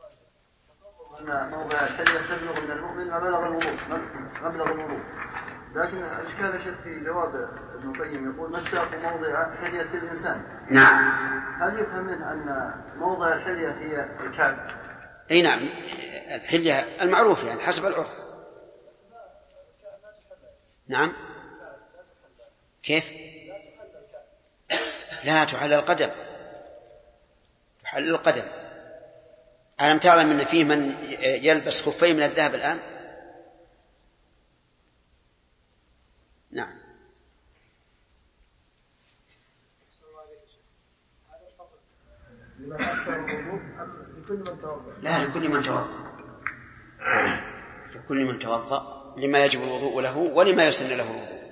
أن موضع الحلية تبلغ من المؤمن مبلغ الوضوء. لكن الإشكال يا شيخ في جواب ابن القيم يقول ما الساق موضع حلية الإنسان. نعم. هل يفهم منه أن موضع الحلية هي الكعب؟ أي نعم، الحلية المعروف يعني حسب العرف. نعم. كيف؟ لا تحل القدم، تحل القدم. ألم تعلم أن فيه من يلبس خفين من الذهب الآن؟ نعم. لا، لكل من توضأ، لكل من توضأ لما يجب الوضوء له ولما يسن له الوضوء.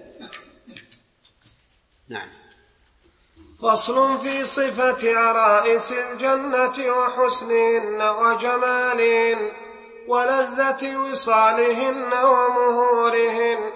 نعم. فصل في صفة عرائس الجنة وحسنهن وجمالهن ولذة وصالهن ومهورهن.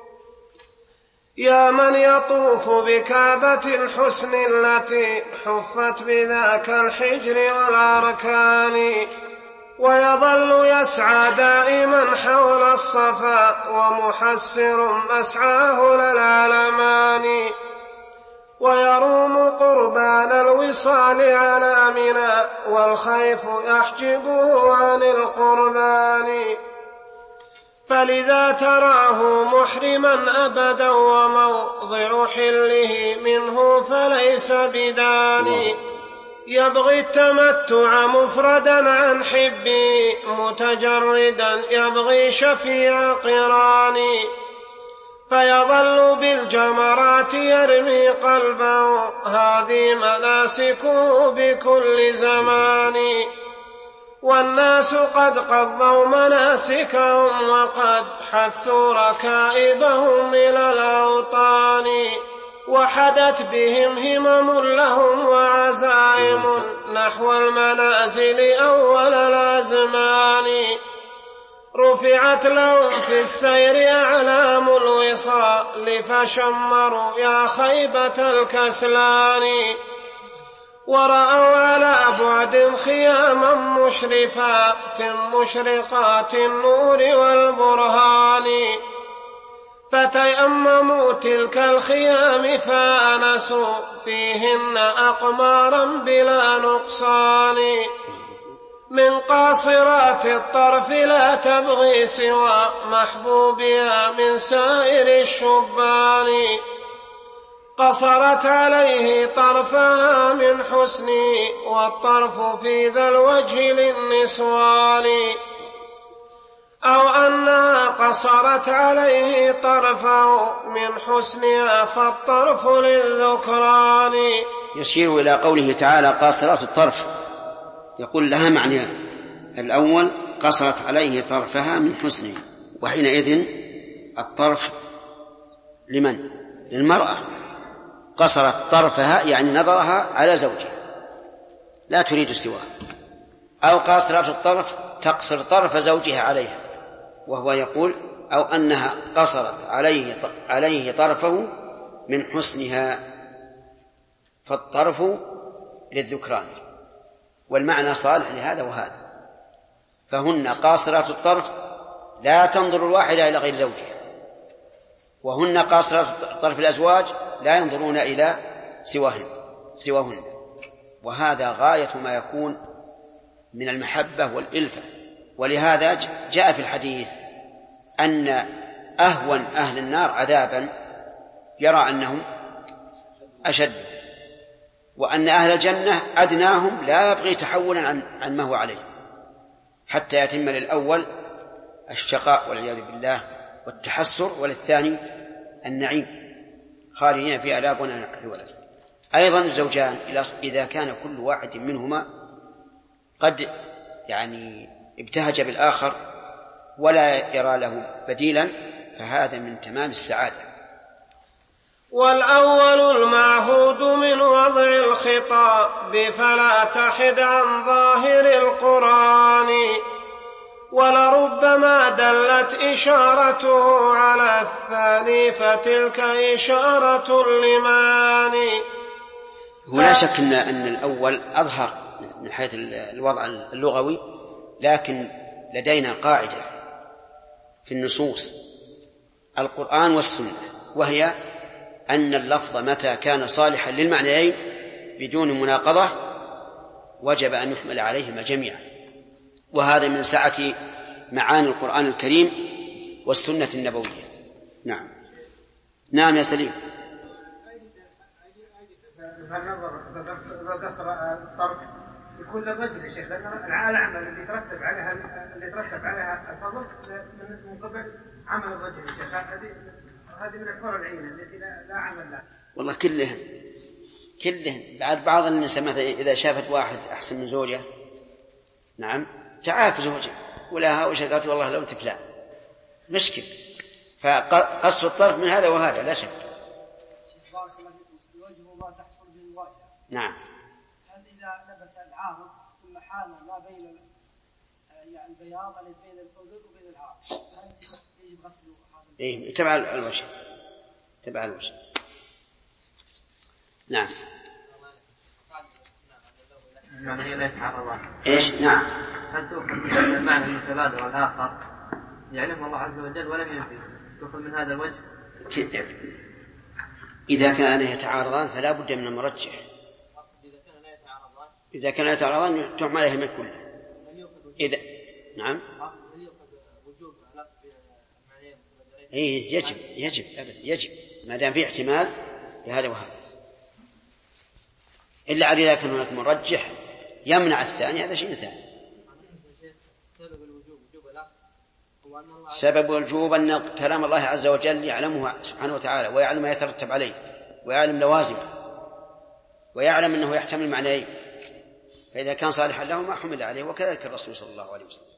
يا من يطوف بكعبة الحسن التي حفت بذاك الحجر والأركان ويظل يسعى دائما حول الصفا ومحسر مسعاه للعلمان ويروم قربان الوصال على منى والخيف يحجبه عن القربان فلذا تراه محرما أبدا وموضع حله منه فليس بداني يبغي التمتع مفردا عن حبي متجردا يبغي شفيع قراني فيظل بالجمرات يرمي قلبه هذه مناسكه بكل زمان والناس قد قضوا مناسكهم وقد حثوا ركائبهم إلى الأوطان وحدت بهم همم لهم وعزائم نحو المنازل أول الأزمان رفعت لهم في السير أعلام الوصال فشمروا يا خيبة الكسلان ورأوا على بعد خياما مشرفات مشرقات النور والبرهان فتيمموا تلك الخيام فآنسوا فيهن أقمارا بلا نقصان من قاصرات الطرف لا تبغي سوى محبوبها من سائر الشبان قصرت عليه طرفها من حسنه والطرف في ذا الوجه للنسوان أو أنها قصرت عليه طرفه من حسنها فالطرف للذكران. يشير إلى قوله تعالى قاصرات الطرف، يقول لها معنى الأول قصرت عليه طرفها من حسنه، وحينئذ الطرف لمن؟ للمرأة. قصرت طرفها يعني نظرها على زوجها لا تريد سواه، أو قاصرات الطرف تقصر طرف زوجها عليها، وهو يقول أو أنها قصرت عليه طرفه من حسنها فالطرف للذكران، والمعنى صالح لهذا وهذا. فهن قاصرات الطرف لا تنظر الواحدة إلى غير زوجها، وهن قاصرات طرف الأزواج لا ينظرون إلى سواهن، وهذا غاية ما يكون من المحبة والإلفة. ولهذا جاء في الحديث أن أهون أهل النار عذابا يرى أنهم أشد، وأن أهل الجنة أدناهم لا يبغي تحولا عن ما هو عليه حتى يتم للأول الشقاء والعياذ بالله والتحسر، وللثاني النعيم خالدين فيها لا بنى ولا. أيضا الزوجان إذا كان كل واحد منهما قد ابتهج بالآخر ولا يرى له بديلا فهذا من تمام السعادة. والأول المعهود من وضع الخطاب فلا تحد عن ظاهر القرآن ولربما دلت إشارته على الثاني فتلك إشارة لمعاني. ولا شك أن الأول أظهر من حيث الوضع اللغوي، لكن لدينا قاعدة في النصوص القرآن والسنة، وهي أن اللفظ متى كان صالحا للمعنيين بدون مناقضة وجب أن يحمل عليهما جميعا، وهذا من سعة معاني القرآن الكريم والسنة النبوية. نعم. نعم يا سليم. إذا قصر الطرد يكون للرجل يا شيخ، لأن العمل اللي يترتب عليها الفضل من قبل عمل الرجل يا شيخ. هذه من الحور العين التي لا عمل لها. والله كلهن بعض النساء مثلا إذا شافت واحد أحسن من زوجه نعم تعاف زوجه ولها وشكرت والله لو تفلان مشكل، فقصر الطرف من هذا وهذا لا شك. نعم. هل إذا نبت العارض ثم حال ما بين يعني البياض الذي بين الأذن وبين العارض هل يجب غسله؟ إيه تبع الوجه. نعم. إيش؟ نعم. هل تؤخذ من المعنى المتبادر والآخر يعلمه الله عز وجل ولم ينفي، تؤخذ من هذا الوجه؟ إذا كان يتعارضان فلا بد من المرجح. إذا كان لا يتعارضان تحمل عليهم الكل. إذا نعم. إيه يجب ما دام في احتمال لهذا وهذا، إلا على إذا كان هناك مرجح يمنع الثاني، هذا شيء ثاني. سبب الوجوب أن كلام الله عز وجل يعلمه سبحانه وتعالى، ويعلم ما يترتب عليه، ويعلم لوازمه، ويعلم أنه يحتمل معنيين، فإذا كان صالحا له ما حمل عليه، وكذلك الرسول صلى الله عليه وسلم.